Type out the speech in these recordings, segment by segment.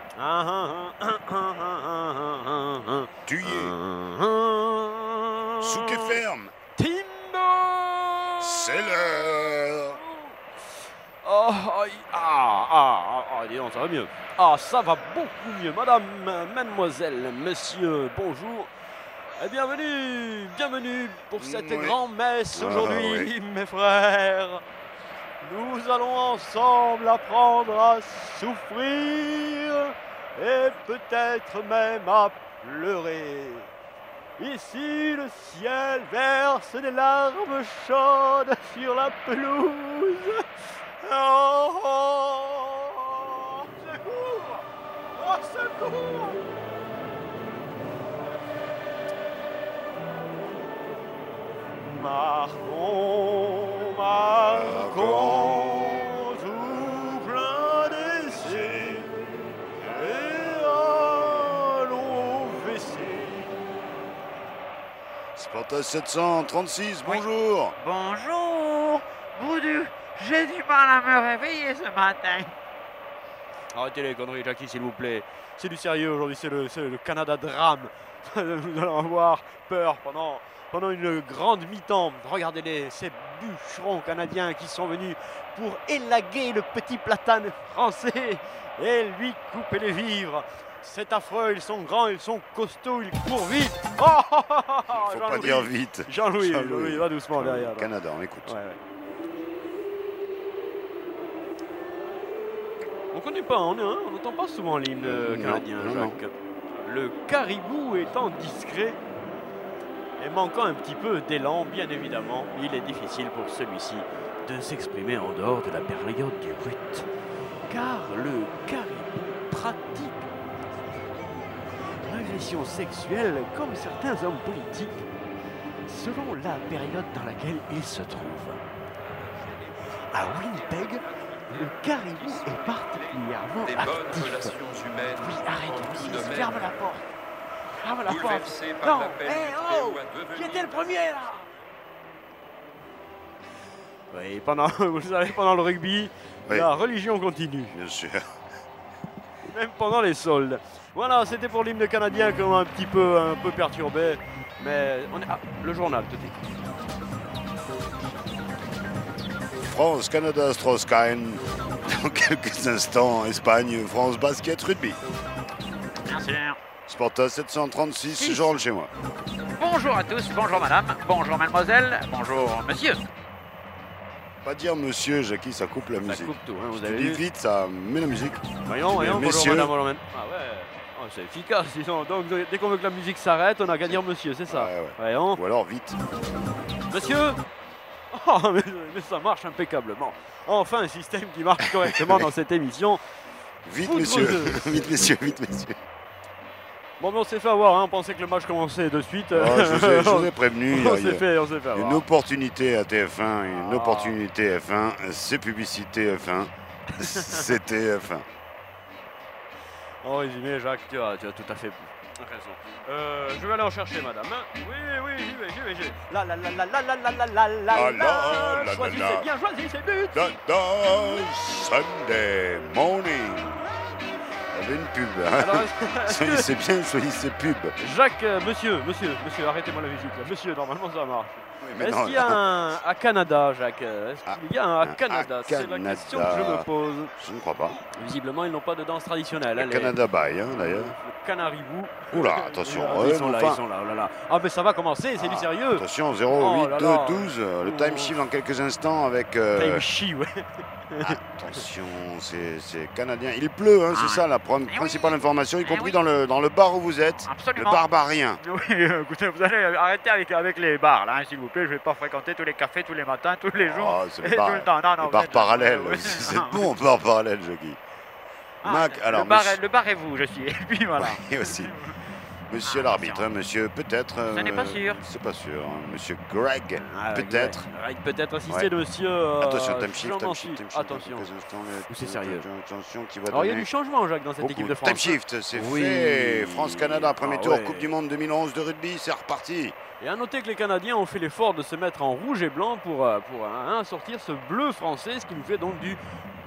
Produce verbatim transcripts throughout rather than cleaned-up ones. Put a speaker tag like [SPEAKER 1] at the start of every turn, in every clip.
[SPEAKER 1] Tu y es. Souk et ferme.
[SPEAKER 2] Timbo.
[SPEAKER 1] C'est l'heure.
[SPEAKER 2] Oh, aïe, ah, ah, ah, dis donc, ça va mieux. Ah, ça va beaucoup mieux. Madame, mademoiselle, monsieur, bonjour. Et bienvenue, bienvenue pour cette
[SPEAKER 1] Oui.
[SPEAKER 2] grand-messe
[SPEAKER 1] Ah,
[SPEAKER 2] aujourd'hui,
[SPEAKER 1] oui.
[SPEAKER 2] mes frères. Nous allons ensemble apprendre à souffrir et peut-être même à pleurer. Ici, le ciel verse des larmes chaudes sur la pelouse. Oh, oh, secours! Oh, secours! Marquons, marquons, tout plein d'essais, et allons au W C.
[SPEAKER 1] Sparta sept cent trente-six, bonjour.
[SPEAKER 3] Bonjour, Boudu, j'ai du mal à me réveiller ce matin.
[SPEAKER 2] Arrêtez les conneries, Jackie, s'il vous plaît. C'est du sérieux aujourd'hui, c'est le, c'est le Canada drame. Nous allons avoir peur pendant, pendant une grande mi-temps. Regardez-les, ces bûcherons canadiens qui sont venus pour élaguer le petit platane français et lui couper les vivres. C'est affreux, ils sont grands, ils sont costauds, ils courent vite. Oh,
[SPEAKER 1] Faut pas dire vite.
[SPEAKER 2] Jean-Louis,
[SPEAKER 1] Jean-Louis.
[SPEAKER 2] Jean-Louis, va doucement derrière. là.
[SPEAKER 1] Canada, on écoute.
[SPEAKER 2] Ouais, ouais. On connaît pas, on n'entend pas souvent l'hymne euh,
[SPEAKER 1] Non,
[SPEAKER 2] canadien,
[SPEAKER 1] non,
[SPEAKER 2] Jacques. Le caribou étant discret et manquant un petit peu d'élan, bien évidemment, il est difficile pour celui-ci de s'exprimer en dehors de la période du rut. Car le caribou pratique l'agression sexuelle comme certains hommes politiques selon la période dans laquelle il se trouve. À Winnipeg, le caribou est particulièrement
[SPEAKER 4] Des bonnes
[SPEAKER 2] actif.
[SPEAKER 4] relations humaines.
[SPEAKER 2] Oui, arrête,
[SPEAKER 4] beaucoup de
[SPEAKER 2] Ulysse,
[SPEAKER 4] même.
[SPEAKER 2] ferme la porte. Ferme la porte.
[SPEAKER 4] Bouleversé par
[SPEAKER 2] Non,
[SPEAKER 4] l'appel
[SPEAKER 2] hé,
[SPEAKER 4] du
[SPEAKER 2] oh,
[SPEAKER 4] Très-Haut à devenir
[SPEAKER 2] qui était le premier là? Oui, pendant, vous savez, pendant le rugby,
[SPEAKER 1] Oui.
[SPEAKER 2] la religion continue,
[SPEAKER 1] Bien sûr.
[SPEAKER 2] même pendant les soldes. Voilà, c'était pour l'hymne canadien qui m'a un petit peu, un peu perturbé. Mais on est... Ah, le journal, tout de suite.
[SPEAKER 1] France, Canada, Strauss-Kahn. Dans quelques instants, Espagne, France, basket, rugby.
[SPEAKER 3] Bien sûr.
[SPEAKER 1] Sparta sept cent trente-six,
[SPEAKER 3] Six.
[SPEAKER 1] je rentre chez moi.
[SPEAKER 3] Bonjour à tous, bonjour madame, bonjour mademoiselle, bonjour monsieur.
[SPEAKER 1] Pas dire monsieur, Jackie, ça coupe la
[SPEAKER 2] Ça
[SPEAKER 1] musique.
[SPEAKER 2] coupe tout, hein, vous
[SPEAKER 1] Tu
[SPEAKER 2] avez
[SPEAKER 1] dis
[SPEAKER 2] vu.
[SPEAKER 1] vite, ça met la musique.
[SPEAKER 2] Voyons, voyons, bonjour
[SPEAKER 1] Messieurs.
[SPEAKER 2] madame, bonjour madame. Ah ouais, oh, c'est efficace, disons. Donc dès qu'on veut que la musique s'arrête, on n'a qu'à dire monsieur, c'est ça.
[SPEAKER 1] Ouais, ouais.
[SPEAKER 2] Voyons.
[SPEAKER 1] Ou alors vite.
[SPEAKER 2] Monsieur. Oh, mais, mais ça marche impeccablement. Enfin, un système qui marche correctement dans cette émission.
[SPEAKER 1] Vite,
[SPEAKER 2] Foudre
[SPEAKER 1] messieurs.
[SPEAKER 2] de-
[SPEAKER 1] Vite, messieurs, vite, messieurs.
[SPEAKER 2] Bon, mais on s'est fait avoir, hein, on pensait que le match commençait de suite.
[SPEAKER 1] Oh, je, vous ai, je vous ai prévenu. il y a-
[SPEAKER 2] on
[SPEAKER 1] il y a
[SPEAKER 2] s'est fait, on s'est fait avoir.
[SPEAKER 1] Une opportunité à T F un, une
[SPEAKER 2] Ah.
[SPEAKER 1] opportunité F un, c'est publicité F un, c'était F un.
[SPEAKER 2] En résumé, Jacques, tu as, tu as tout à fait raison. Euh, je vais aller en chercher, madame. hein. Oui, oui, j'y vais, j'y vais, j'y vais. La la la la la la la la la la
[SPEAKER 1] Ah,
[SPEAKER 2] la
[SPEAKER 1] la, la,
[SPEAKER 2] Choisissez
[SPEAKER 1] la.
[SPEAKER 2] bien, choisissez but.
[SPEAKER 1] Da, da, Sunday morning. Il y avait une pub. Hein.
[SPEAKER 2] Alors, est-ce que-
[SPEAKER 1] Soyez bien, soyez ces pubs.
[SPEAKER 2] Jacques, euh, monsieur, monsieur, monsieur, arrêtez-moi la musique là. Monsieur, normalement ça marche.
[SPEAKER 1] Oui, mais
[SPEAKER 2] Est-ce
[SPEAKER 1] non,
[SPEAKER 2] qu'il y a un à Canada, Jacques? Est-ce
[SPEAKER 1] Ah,
[SPEAKER 2] qu'il y a un à
[SPEAKER 1] un
[SPEAKER 2] Canada?
[SPEAKER 1] à
[SPEAKER 2] C'est la
[SPEAKER 1] Canada.
[SPEAKER 2] question que je me pose.
[SPEAKER 1] Je ne crois pas.
[SPEAKER 2] Visiblement, ils n'ont pas de danse traditionnelle. hein,
[SPEAKER 1] Le
[SPEAKER 2] les-
[SPEAKER 1] Canada Bay, hein, d'ailleurs.
[SPEAKER 2] Le canaribou.
[SPEAKER 1] Oula, attention.
[SPEAKER 2] Ah,
[SPEAKER 1] ouais,
[SPEAKER 2] ils sont là,
[SPEAKER 1] enfin,
[SPEAKER 2] ils sont là, oh là là. Ah, mais ça va commencer, c'est du
[SPEAKER 1] Ah,
[SPEAKER 2] sérieux.
[SPEAKER 1] Attention, zéro
[SPEAKER 2] Oh
[SPEAKER 1] huit
[SPEAKER 2] là
[SPEAKER 1] deux
[SPEAKER 2] là.
[SPEAKER 1] douze. Le
[SPEAKER 2] Oh.
[SPEAKER 1] time shift dans quelques instants avec. euh,
[SPEAKER 2] Time chi, ouais.
[SPEAKER 1] Attention, c'est c'est canadien. Il pleut, hein, c'est
[SPEAKER 3] Ah.
[SPEAKER 1] ça la pr-
[SPEAKER 3] Eh
[SPEAKER 1] principale
[SPEAKER 3] oui.
[SPEAKER 1] information, y
[SPEAKER 3] Eh
[SPEAKER 1] compris
[SPEAKER 3] oui.
[SPEAKER 1] dans, le, dans le bar où vous êtes.
[SPEAKER 3] Absolument.
[SPEAKER 1] Le barbarien.
[SPEAKER 3] Oui, euh, écoutez, vous allez arrêter avec, avec les bars là, hein, s'il vous plaît. Je vais pas fréquenter tous les cafés tous les matins, tous les jours.
[SPEAKER 1] Oh, c'est
[SPEAKER 3] et
[SPEAKER 1] le bar,
[SPEAKER 3] tout le temps. Non, non,
[SPEAKER 1] le
[SPEAKER 3] vous
[SPEAKER 1] bar
[SPEAKER 3] êtes-
[SPEAKER 1] parallèle.
[SPEAKER 3] oui,
[SPEAKER 1] C'est
[SPEAKER 3] non.
[SPEAKER 1] bon, bar parallèle, Jackie.
[SPEAKER 3] Ah,
[SPEAKER 1] Mac, alors,
[SPEAKER 3] le, bar,
[SPEAKER 1] monsieur-
[SPEAKER 3] est- le bar est vous, je suis. Et puis voilà.
[SPEAKER 1] Et aussi. Monsieur
[SPEAKER 3] Ah,
[SPEAKER 1] l'arbitre,
[SPEAKER 3] attention.
[SPEAKER 1] hein, monsieur, peut-être.
[SPEAKER 3] Ce n'est pas
[SPEAKER 1] euh,
[SPEAKER 3] sûr.
[SPEAKER 1] C'est pas sûr. hein, Monsieur Greg,
[SPEAKER 2] Ah,
[SPEAKER 1] peut-être.
[SPEAKER 2] ouais. Peut-être assisté
[SPEAKER 1] Ouais.
[SPEAKER 2] de monsieur. euh,
[SPEAKER 1] Attention, time shift, time
[SPEAKER 2] Jean-Nancy.
[SPEAKER 1] shift, time shift.
[SPEAKER 2] Attention.
[SPEAKER 1] Quelques instants, le-
[SPEAKER 2] Ou c'est sérieux.
[SPEAKER 1] Attention, qui va
[SPEAKER 2] Alors, il y a
[SPEAKER 1] donner
[SPEAKER 2] du changement, Jacques, dans cette
[SPEAKER 1] beaucoup.
[SPEAKER 2] équipe de France.
[SPEAKER 1] Time shift, c'est
[SPEAKER 2] Oui.
[SPEAKER 1] fait. France-Canada, premier
[SPEAKER 2] Ah
[SPEAKER 1] tour,
[SPEAKER 2] ouais.
[SPEAKER 1] Coupe du Monde deux mille onze de rugby, c'est reparti.
[SPEAKER 2] Et à noter que les Canadiens ont fait l'effort de se mettre en rouge et blanc pour, euh, pour hein, sortir ce bleu français, ce qui nous fait donc du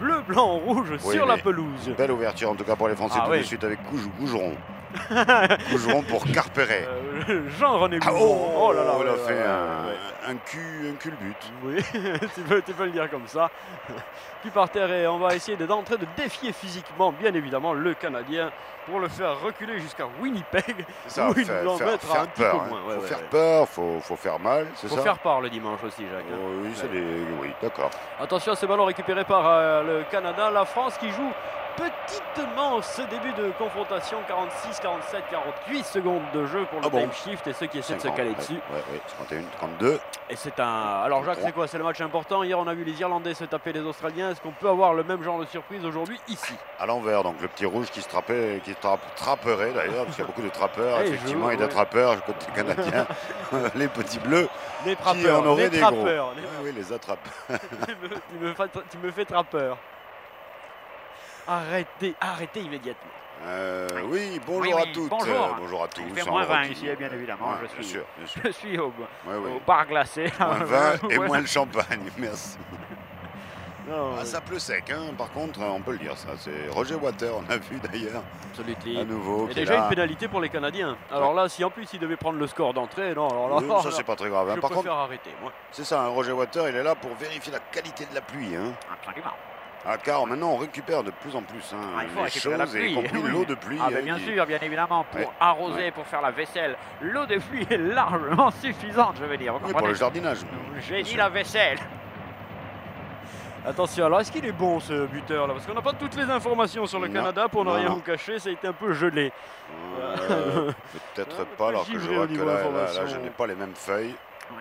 [SPEAKER 2] bleu, blanc, rouge
[SPEAKER 1] Oui,
[SPEAKER 2] sur la
[SPEAKER 1] mais-
[SPEAKER 2] pelouse.
[SPEAKER 1] Belle ouverture en tout cas pour les Français
[SPEAKER 2] Ah
[SPEAKER 1] tout
[SPEAKER 2] oui.
[SPEAKER 1] de suite avec Gouj- Gougeron. Gougeron pour Carperet.
[SPEAKER 2] Euh, Jean-René
[SPEAKER 1] Ah,
[SPEAKER 2] Goujon.
[SPEAKER 1] oh,
[SPEAKER 2] là là,
[SPEAKER 1] il a
[SPEAKER 2] ouais,
[SPEAKER 1] fait
[SPEAKER 2] ouais,
[SPEAKER 1] un,
[SPEAKER 2] ouais.
[SPEAKER 1] un cul, un culbut.
[SPEAKER 2] Oui, tu, peux, tu peux le dire comme ça. Puis par terre, et on va essayer de- d'entrer de défier physiquement, bien évidemment, le Canadien pour le faire reculer jusqu'à Winnipeg.
[SPEAKER 1] Ça,
[SPEAKER 2] où il
[SPEAKER 1] faire,
[SPEAKER 2] nous en
[SPEAKER 1] faire-
[SPEAKER 2] mettra
[SPEAKER 1] faire
[SPEAKER 2] un petit
[SPEAKER 1] peur.
[SPEAKER 2] peu
[SPEAKER 1] hein.
[SPEAKER 2] moins. Ouais,
[SPEAKER 1] faut
[SPEAKER 2] ouais,
[SPEAKER 1] faire
[SPEAKER 2] ouais.
[SPEAKER 1] peur, faut, faut faire mal, c'est
[SPEAKER 2] Faut
[SPEAKER 1] ça
[SPEAKER 2] faire part le dimanche aussi, Jacques. hein.
[SPEAKER 1] Oh, oui, c'est
[SPEAKER 2] Ouais.
[SPEAKER 1] des... oui, d'accord.
[SPEAKER 2] Attention à ce ballon récupéré par euh, le Canada. La France qui joue petitement ce début de confrontation. quarante-six, quarante-sept, quarante-huit secondes de jeu pour le
[SPEAKER 1] Ah bon
[SPEAKER 2] time shift et ceux qui essaient de se
[SPEAKER 1] cinquante,
[SPEAKER 2] caler
[SPEAKER 1] ouais,
[SPEAKER 2] dessus.
[SPEAKER 1] Ouais, ouais, cinquante et un, trente-deux.
[SPEAKER 2] Et c'est un. Alors Jacques, c'est quoi? C'est le match important. Hier, on a vu les Irlandais se taper les Australiens. Est-ce qu'on peut avoir le même genre de surprise aujourd'hui ici?
[SPEAKER 1] À l'envers, donc le petit rouge qui se trappait, qui tra- trapperait d'ailleurs, parce qu'il y a beaucoup de trappeurs,
[SPEAKER 2] Et
[SPEAKER 1] effectivement,
[SPEAKER 2] je-
[SPEAKER 1] et
[SPEAKER 2] ouais.
[SPEAKER 1] d'attrapeurs côté canadien. Les petits bleus,
[SPEAKER 2] Les
[SPEAKER 1] qui
[SPEAKER 2] trappeurs,
[SPEAKER 1] en auraient
[SPEAKER 2] les
[SPEAKER 1] des gros.
[SPEAKER 2] trappeurs.
[SPEAKER 1] Oui, oui, les attrape.
[SPEAKER 2] Les- tu, me fais, tu me fais trappeur. Arrêtez, arrêtez immédiatement.
[SPEAKER 1] Euh, oui, bonjour
[SPEAKER 3] Oui, oui,
[SPEAKER 1] à toutes.
[SPEAKER 3] bonjour.
[SPEAKER 1] euh, bonjour à tous.
[SPEAKER 3] Il fait
[SPEAKER 1] en
[SPEAKER 3] moins vingt
[SPEAKER 1] Rocky.
[SPEAKER 3] ici, bien évidemment,
[SPEAKER 1] Ouais,
[SPEAKER 3] je
[SPEAKER 1] bien
[SPEAKER 3] suis-
[SPEAKER 1] sûr, bien sûr.
[SPEAKER 3] Je suis au,
[SPEAKER 1] Ouais, oui.
[SPEAKER 3] au bar glacé.
[SPEAKER 1] Moins vingt et
[SPEAKER 3] Ouais.
[SPEAKER 1] moins le champagne, merci.
[SPEAKER 2] Non,
[SPEAKER 1] Ah, ça pleut sec, hein. Par contre, on peut le dire, ça. C'est Roger Water, on a vu d'ailleurs,
[SPEAKER 2] absolument.
[SPEAKER 1] à nouveau.
[SPEAKER 2] Et
[SPEAKER 1] qui est
[SPEAKER 2] déjà
[SPEAKER 1] là.
[SPEAKER 2] une pénalité pour les Canadiens. Alors là, si en plus il devait prendre le score d'entrée, non, alors là,
[SPEAKER 1] Oui, ça,
[SPEAKER 2] là,
[SPEAKER 1] c'est pas très grave. hein.
[SPEAKER 2] je
[SPEAKER 1] Par
[SPEAKER 2] préfère
[SPEAKER 1] contre,
[SPEAKER 2] arrêter, moi.
[SPEAKER 1] c'est ça, hein, Roger Water, il est là pour vérifier la qualité de la pluie. Hein.
[SPEAKER 3] Absolument.
[SPEAKER 1] Ah, car maintenant, on récupère de plus en plus hein,
[SPEAKER 3] Ah, il faut
[SPEAKER 1] les
[SPEAKER 3] récupérer
[SPEAKER 1] choses,
[SPEAKER 3] la
[SPEAKER 1] et y
[SPEAKER 3] pluie,
[SPEAKER 1] compris
[SPEAKER 3] oui.
[SPEAKER 1] l'eau de pluie.
[SPEAKER 3] Ah,
[SPEAKER 1] hein,
[SPEAKER 3] ben bien
[SPEAKER 1] qui-
[SPEAKER 3] sûr, bien évidemment, pour
[SPEAKER 1] Ouais,
[SPEAKER 3] arroser,
[SPEAKER 1] ouais.
[SPEAKER 3] pour faire la vaisselle, l'eau de pluie est largement suffisante, je veux dire. Vous
[SPEAKER 1] Oui, pour
[SPEAKER 3] comprenez?
[SPEAKER 1] le jardinage.
[SPEAKER 3] J'ai
[SPEAKER 1] bien
[SPEAKER 3] dit
[SPEAKER 1] sûr.
[SPEAKER 3] la vaisselle.
[SPEAKER 2] Attention, alors est-ce qu'il est bon ce buteur là? Parce qu'on n'a pas toutes les informations sur le
[SPEAKER 1] Non,
[SPEAKER 2] Canada, pour ne
[SPEAKER 1] non,
[SPEAKER 2] rien
[SPEAKER 1] non.
[SPEAKER 2] vous cacher, ça a été un peu gelé.
[SPEAKER 1] Euh, Peut-être
[SPEAKER 2] Un
[SPEAKER 1] pas,
[SPEAKER 2] peu
[SPEAKER 1] alors que je
[SPEAKER 2] givré
[SPEAKER 1] vois
[SPEAKER 2] au
[SPEAKER 1] que
[SPEAKER 2] niveau
[SPEAKER 1] là, là, là,
[SPEAKER 2] information.
[SPEAKER 1] je n'ai pas les mêmes feuilles.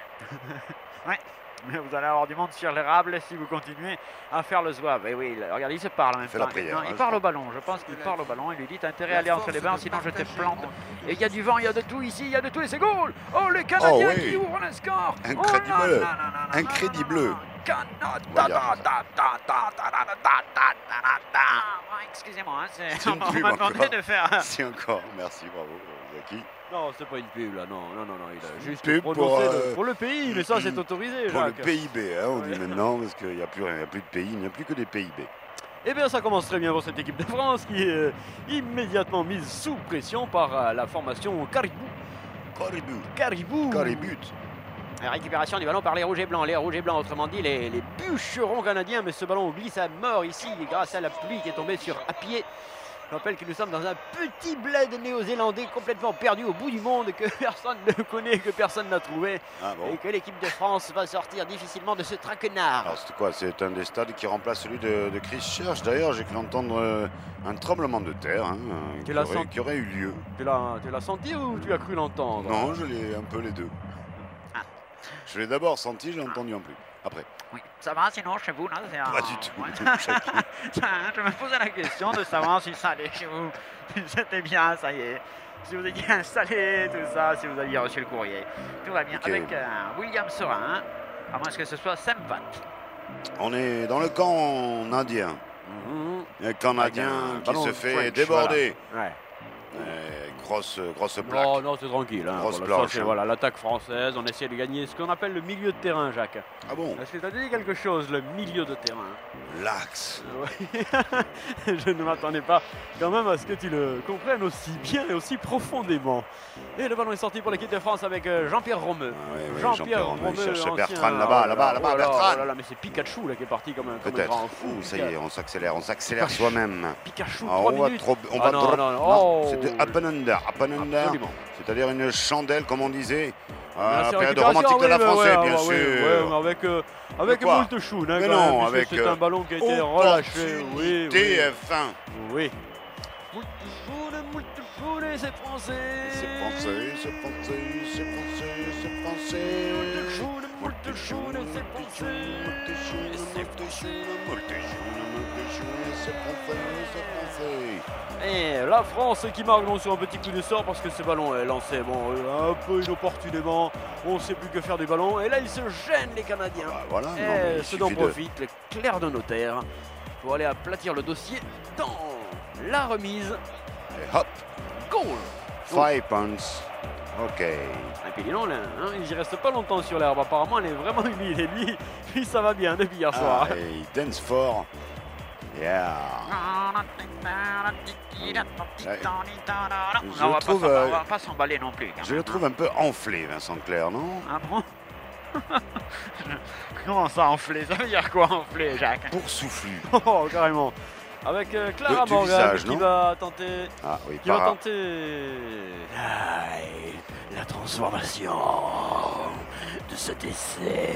[SPEAKER 3] Mais vous allez avoir du monde sur l'érable si vous continuez à faire le zouave. Et oui, là, regardez, il se parle en même
[SPEAKER 1] fait
[SPEAKER 3] temps.
[SPEAKER 1] la prière,
[SPEAKER 3] Non,
[SPEAKER 1] hein,
[SPEAKER 3] il
[SPEAKER 1] je
[SPEAKER 3] parle
[SPEAKER 1] crois.
[SPEAKER 3] au ballon, je pense qu'il parle au ballon. Il lui dit t'as intérêt à aller entre les bains, sinon je te plante. Et il y a du vent, il y a de tout ici, il y a de tout et c'est goal. Oh, les Canadiens
[SPEAKER 1] Oh, oui.
[SPEAKER 3] qui ouvrent le score.
[SPEAKER 1] Incrédible.
[SPEAKER 3] Oh, là, là, là, là, là,
[SPEAKER 1] Incrédible.
[SPEAKER 3] là, là, là. Canada,
[SPEAKER 1] Voilà.
[SPEAKER 3] da, da, da, da, da, da, da, da, da, da, da. Ah, excusez-moi, hein, c'est-
[SPEAKER 1] C'est une
[SPEAKER 3] on
[SPEAKER 1] pub
[SPEAKER 3] m'a demandé
[SPEAKER 1] encore.
[SPEAKER 3] de faire.
[SPEAKER 1] Si encore, merci, bravo, Zaki.
[SPEAKER 2] Non, c'est pas une pub là, non, non, non, non, il a juste
[SPEAKER 1] pub
[SPEAKER 2] prononcé
[SPEAKER 1] pour,
[SPEAKER 2] le-
[SPEAKER 1] euh,
[SPEAKER 2] pour le pays, mais ça c'est autorisé,
[SPEAKER 1] Pour le
[SPEAKER 2] Jacques.
[SPEAKER 1] P I B, hein, on dit
[SPEAKER 2] Ouais.
[SPEAKER 1] maintenant, parce qu'il n'y a, plus rien, il y a plus de pays, il n'y a plus que des P I B.
[SPEAKER 2] Eh bien, ça commence très bien pour cette équipe de France qui est euh, immédiatement mise sous pression par euh, la formation Caribou.
[SPEAKER 1] Caribou.
[SPEAKER 2] Caribou.
[SPEAKER 1] Caribut.
[SPEAKER 3] La récupération du ballon par les rouges et blancs. Les rouges et blancs, autrement dit, les, les bûcherons canadiens. Mais ce ballon glisse à mort ici grâce à la pluie qui est tombée sur à pied. Je rappelle que nous sommes dans un petit bled néo-zélandais complètement perdu au bout du monde, que personne ne connaît, que personne n'a trouvé.
[SPEAKER 1] Ah bon.
[SPEAKER 3] Et que l'équipe de France va sortir difficilement de ce traquenard.
[SPEAKER 1] Alors c'est quoi? C'est un des stades qui remplace celui de, de Christchurch. D'ailleurs, j'ai cru entendre euh, un tremblement de terre hein, euh,
[SPEAKER 2] Tu
[SPEAKER 1] qui,
[SPEAKER 2] l'as
[SPEAKER 1] aurait,
[SPEAKER 2] senti?
[SPEAKER 1] qui aurait eu lieu.
[SPEAKER 2] Tu l'as, tu l'as senti ou tu as cru l'entendre?
[SPEAKER 1] Non, je l'ai un peu les deux.
[SPEAKER 3] Ah.
[SPEAKER 1] Je l'ai d'abord senti, je l'ai entendu en plus. Après,
[SPEAKER 3] Oui, ça va sinon chez vous, non? C'est un-
[SPEAKER 1] pas du tout.
[SPEAKER 3] Ouais.
[SPEAKER 1] Chacun.
[SPEAKER 3] Je me posais la question de savoir si ça allait chez vous. Si c'était bien, ça y est. Si vous étiez installé, tout ça, si vous aviez reçu le courrier. Tout va bien.
[SPEAKER 1] Ok.
[SPEAKER 3] Avec euh, William Sorin, à moins que ce soit Semvat.
[SPEAKER 1] On est dans le camp indien.
[SPEAKER 2] Mhm.
[SPEAKER 1] Un Canadien
[SPEAKER 2] Avec un
[SPEAKER 1] qui
[SPEAKER 2] ballon
[SPEAKER 1] se fait
[SPEAKER 2] French,
[SPEAKER 1] déborder.
[SPEAKER 2] Ouais.
[SPEAKER 1] Euh, grosse, grosse plaque.
[SPEAKER 2] Non, non, c'est tranquille. Hein.
[SPEAKER 1] Grosse
[SPEAKER 2] Voilà, ça,
[SPEAKER 1] planche,
[SPEAKER 2] c'est,
[SPEAKER 1] hein.
[SPEAKER 2] voilà, l'attaque française, on essaie de gagner ce qu'on appelle le milieu de terrain, Jacques.
[SPEAKER 1] Ah bon?
[SPEAKER 2] Est-ce que tu as dit quelque chose, le milieu de terrain?
[SPEAKER 1] L'axe.
[SPEAKER 2] Ouais. Je ne m'attendais pas quand même à ce que tu le comprennes aussi bien et aussi profondément. Et le ballon est sorti pour l'équipe de France avec euh, Jean-Pierre Romeu.
[SPEAKER 1] Ah ouais, ouais,
[SPEAKER 2] Jean-Pierre
[SPEAKER 1] Jean-Pierre Romeu, il
[SPEAKER 2] Romeu,
[SPEAKER 1] cherchait
[SPEAKER 2] ancien-
[SPEAKER 1] Bertrand
[SPEAKER 2] oh
[SPEAKER 1] là-bas,
[SPEAKER 2] là
[SPEAKER 1] là-bas,
[SPEAKER 2] là,
[SPEAKER 1] là-bas,
[SPEAKER 2] oh là là,
[SPEAKER 1] Bertrand.
[SPEAKER 2] oh là là, mais c'est Pikachu là qui est parti comme un, comme un
[SPEAKER 1] Peut-être.
[SPEAKER 2] grand fou.
[SPEAKER 1] Ouh, ça y est, on s'accélère, on s'accélère soi-même.
[SPEAKER 2] Pikachu,
[SPEAKER 1] Ah,
[SPEAKER 2] trois
[SPEAKER 1] on va
[SPEAKER 2] minutes.
[SPEAKER 1] trop, on
[SPEAKER 2] Ah
[SPEAKER 1] va
[SPEAKER 2] non,
[SPEAKER 1] drop-
[SPEAKER 2] non, non,
[SPEAKER 1] non,
[SPEAKER 2] oh.
[SPEAKER 1] c'était up and under, up and under,
[SPEAKER 2] Absolument.
[SPEAKER 1] c'est-à-dire une chandelle comme on disait,
[SPEAKER 2] Bien
[SPEAKER 1] à la
[SPEAKER 2] sûr,
[SPEAKER 1] période
[SPEAKER 2] récupération,
[SPEAKER 1] romantique de la
[SPEAKER 2] oui,
[SPEAKER 1] française,
[SPEAKER 2] ouais,
[SPEAKER 1] bien
[SPEAKER 2] ouais,
[SPEAKER 1] sûr.
[SPEAKER 2] ouais, ouais, avec euh, avec
[SPEAKER 1] quoi?
[SPEAKER 2] moult choune, hein,
[SPEAKER 1] Mais
[SPEAKER 2] quand
[SPEAKER 1] non,
[SPEAKER 2] même, puisque
[SPEAKER 1] avec,
[SPEAKER 2] c'est
[SPEAKER 1] euh,
[SPEAKER 2] un ballon qui a été relâché. Oui,
[SPEAKER 1] Opportunité
[SPEAKER 2] oui.
[SPEAKER 1] F un.
[SPEAKER 2] Oui. Moult choune, moult choune, c'est français.
[SPEAKER 1] C'est français, c'est français, c'est français, c'est français.
[SPEAKER 2] Moult choune, moult choune, c'est français. C'est Et la France qui marque donc sur un petit coup de sort parce que ce ballon est lancé bon, euh, un peu inopportunément. On ne sait plus que faire du ballon. Et là, ils se gênent, les Canadiens.
[SPEAKER 1] Bah, voilà, non,
[SPEAKER 2] Et
[SPEAKER 1] mais il
[SPEAKER 2] ce dont
[SPEAKER 1] suffit de-
[SPEAKER 2] profite le clerc de notaire pour aller aplatir le dossier dans la remise.
[SPEAKER 1] Et hop,
[SPEAKER 2] Goal.
[SPEAKER 1] five points. Ok.
[SPEAKER 2] Et puis dis donc, là, hein, il n'y reste pas longtemps sur l'herbe. Apparemment, elle est vraiment humide. Et lui, lui, ça va bien depuis hier soir.
[SPEAKER 1] Ah, et il dance fort. Yeah.
[SPEAKER 3] Non, on va
[SPEAKER 1] trouve,
[SPEAKER 3] pas,
[SPEAKER 1] euh,
[SPEAKER 3] on va pas s'emballer non plus.
[SPEAKER 1] Je le trouve un peu enflé, Vincent Clerc, non?
[SPEAKER 3] Ah bon? Comment ça enflé? Ça veut dire quoi enflé, Jacques?
[SPEAKER 1] Boursouflu.
[SPEAKER 2] Oh, carrément. Avec euh, Clara
[SPEAKER 1] De- du
[SPEAKER 2] Morgan
[SPEAKER 1] visage,
[SPEAKER 2] qui
[SPEAKER 1] non
[SPEAKER 2] va tenter,
[SPEAKER 1] Ah oui,
[SPEAKER 2] qui va
[SPEAKER 1] para.
[SPEAKER 2] tenter Aïe, la transformation de cet essai.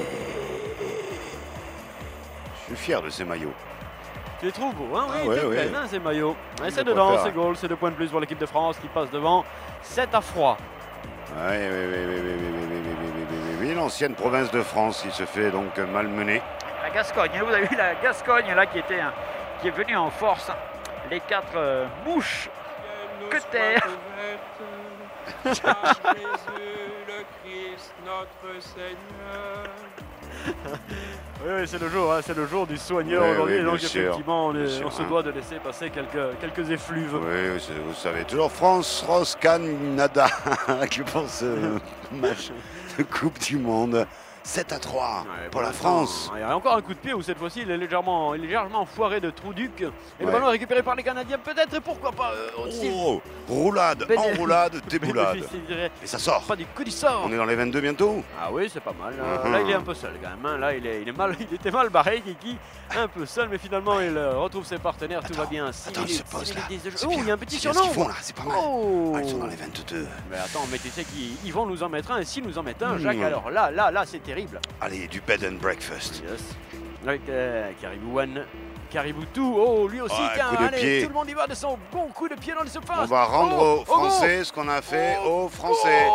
[SPEAKER 1] Je suis fier de ces maillots.
[SPEAKER 2] Tu les trouves beaux, hein? Oui,
[SPEAKER 1] Ah ouais,
[SPEAKER 2] tu
[SPEAKER 1] ouais.
[SPEAKER 2] plaies, hein, ces maillots. Et c'est
[SPEAKER 1] de quoi
[SPEAKER 2] dedans,
[SPEAKER 1] faire.
[SPEAKER 2] c'est goal, c'est deux points de plus pour l'équipe de France qui passe devant. sept à froid.
[SPEAKER 1] Oui, oui, oui, oui, oui, oui, oui, oui, oui, oui, oui, oui, oui, l'ancienne province de France qui se fait donc malmener.
[SPEAKER 3] La Gascogne, vous avez vu la Gascogne là qui était, hein, qui est venue en force. Les quatre euh, mouches que terre.
[SPEAKER 4] Par Jésus le Christ notre Seigneur.
[SPEAKER 2] Oui, oui, c'est le jour, hein, c'est le jour du soigneur
[SPEAKER 1] Oui,
[SPEAKER 2] aujourd'hui.
[SPEAKER 1] oui,
[SPEAKER 2] donc
[SPEAKER 1] bien sûr,
[SPEAKER 2] effectivement, on, est-
[SPEAKER 1] bien sûr,
[SPEAKER 2] on se
[SPEAKER 1] hein.
[SPEAKER 2] doit de laisser passer quelques, quelques effluves.
[SPEAKER 1] Oui, c'est- vous savez, toujours France, Rose, Canada qui pour ce match de Coupe du Monde. sept à trois
[SPEAKER 2] Ouais,
[SPEAKER 1] pour la
[SPEAKER 2] l'instant,
[SPEAKER 1] France.
[SPEAKER 2] Il y a encore un coup de pied où cette fois-ci il est légèrement, il est légèrement foiré de Trouduc. Et le
[SPEAKER 1] Ouais.
[SPEAKER 2] ballon est récupéré par les Canadiens peut-être et pourquoi pas euh, aussi.
[SPEAKER 1] Oh, roulade,
[SPEAKER 2] Béné-
[SPEAKER 1] enroulade, déboulade.
[SPEAKER 2] bénéficier
[SPEAKER 1] Et ça sort.
[SPEAKER 2] pas du coup du sort.
[SPEAKER 1] On est dans les vingt-deux bientôt.
[SPEAKER 2] Ah oui, c'est pas mal. Euh,
[SPEAKER 1] Mhm.
[SPEAKER 2] Là, il est un peu seul quand même. hein. Là, il, est, il, est mal, il était mal barré, Kiki. Un peu seul, mais finalement, il euh, retrouve ses partenaires. Tout va
[SPEAKER 1] Attends,
[SPEAKER 2] bien. Six
[SPEAKER 1] attends, il
[SPEAKER 2] minutes,
[SPEAKER 1] se pose
[SPEAKER 2] six
[SPEAKER 1] là.
[SPEAKER 2] minutes de jeu.
[SPEAKER 1] C'est
[SPEAKER 2] Oh,
[SPEAKER 1] bien,
[SPEAKER 2] il y a un petit
[SPEAKER 1] c'est bien ce qu'ils
[SPEAKER 2] surnom.
[SPEAKER 1] font là, c'est pas mal.
[SPEAKER 2] Oh.
[SPEAKER 1] Ah, ils sont dans les vingt-deux.
[SPEAKER 2] Mais attends, mais tu sais qu'ils ils vont nous en mettre un. Et s'ils nous en mettent un, Jacques,
[SPEAKER 1] Mhm.
[SPEAKER 2] alors là, là, là, c'est terrible.
[SPEAKER 1] Allez, du bed and breakfast.
[SPEAKER 2] Yes. Avec euh, Caribou One. Caribou Two. Oh, lui aussi,
[SPEAKER 1] Ouais,
[SPEAKER 2] tiens,
[SPEAKER 1] coup de
[SPEAKER 2] allez,
[SPEAKER 1] pied.
[SPEAKER 2] tout le monde y va de son bon coup de pied dans les surfaces.
[SPEAKER 1] On va rendre
[SPEAKER 2] Oh,
[SPEAKER 1] aux Français ce qu'on a fait aux Français.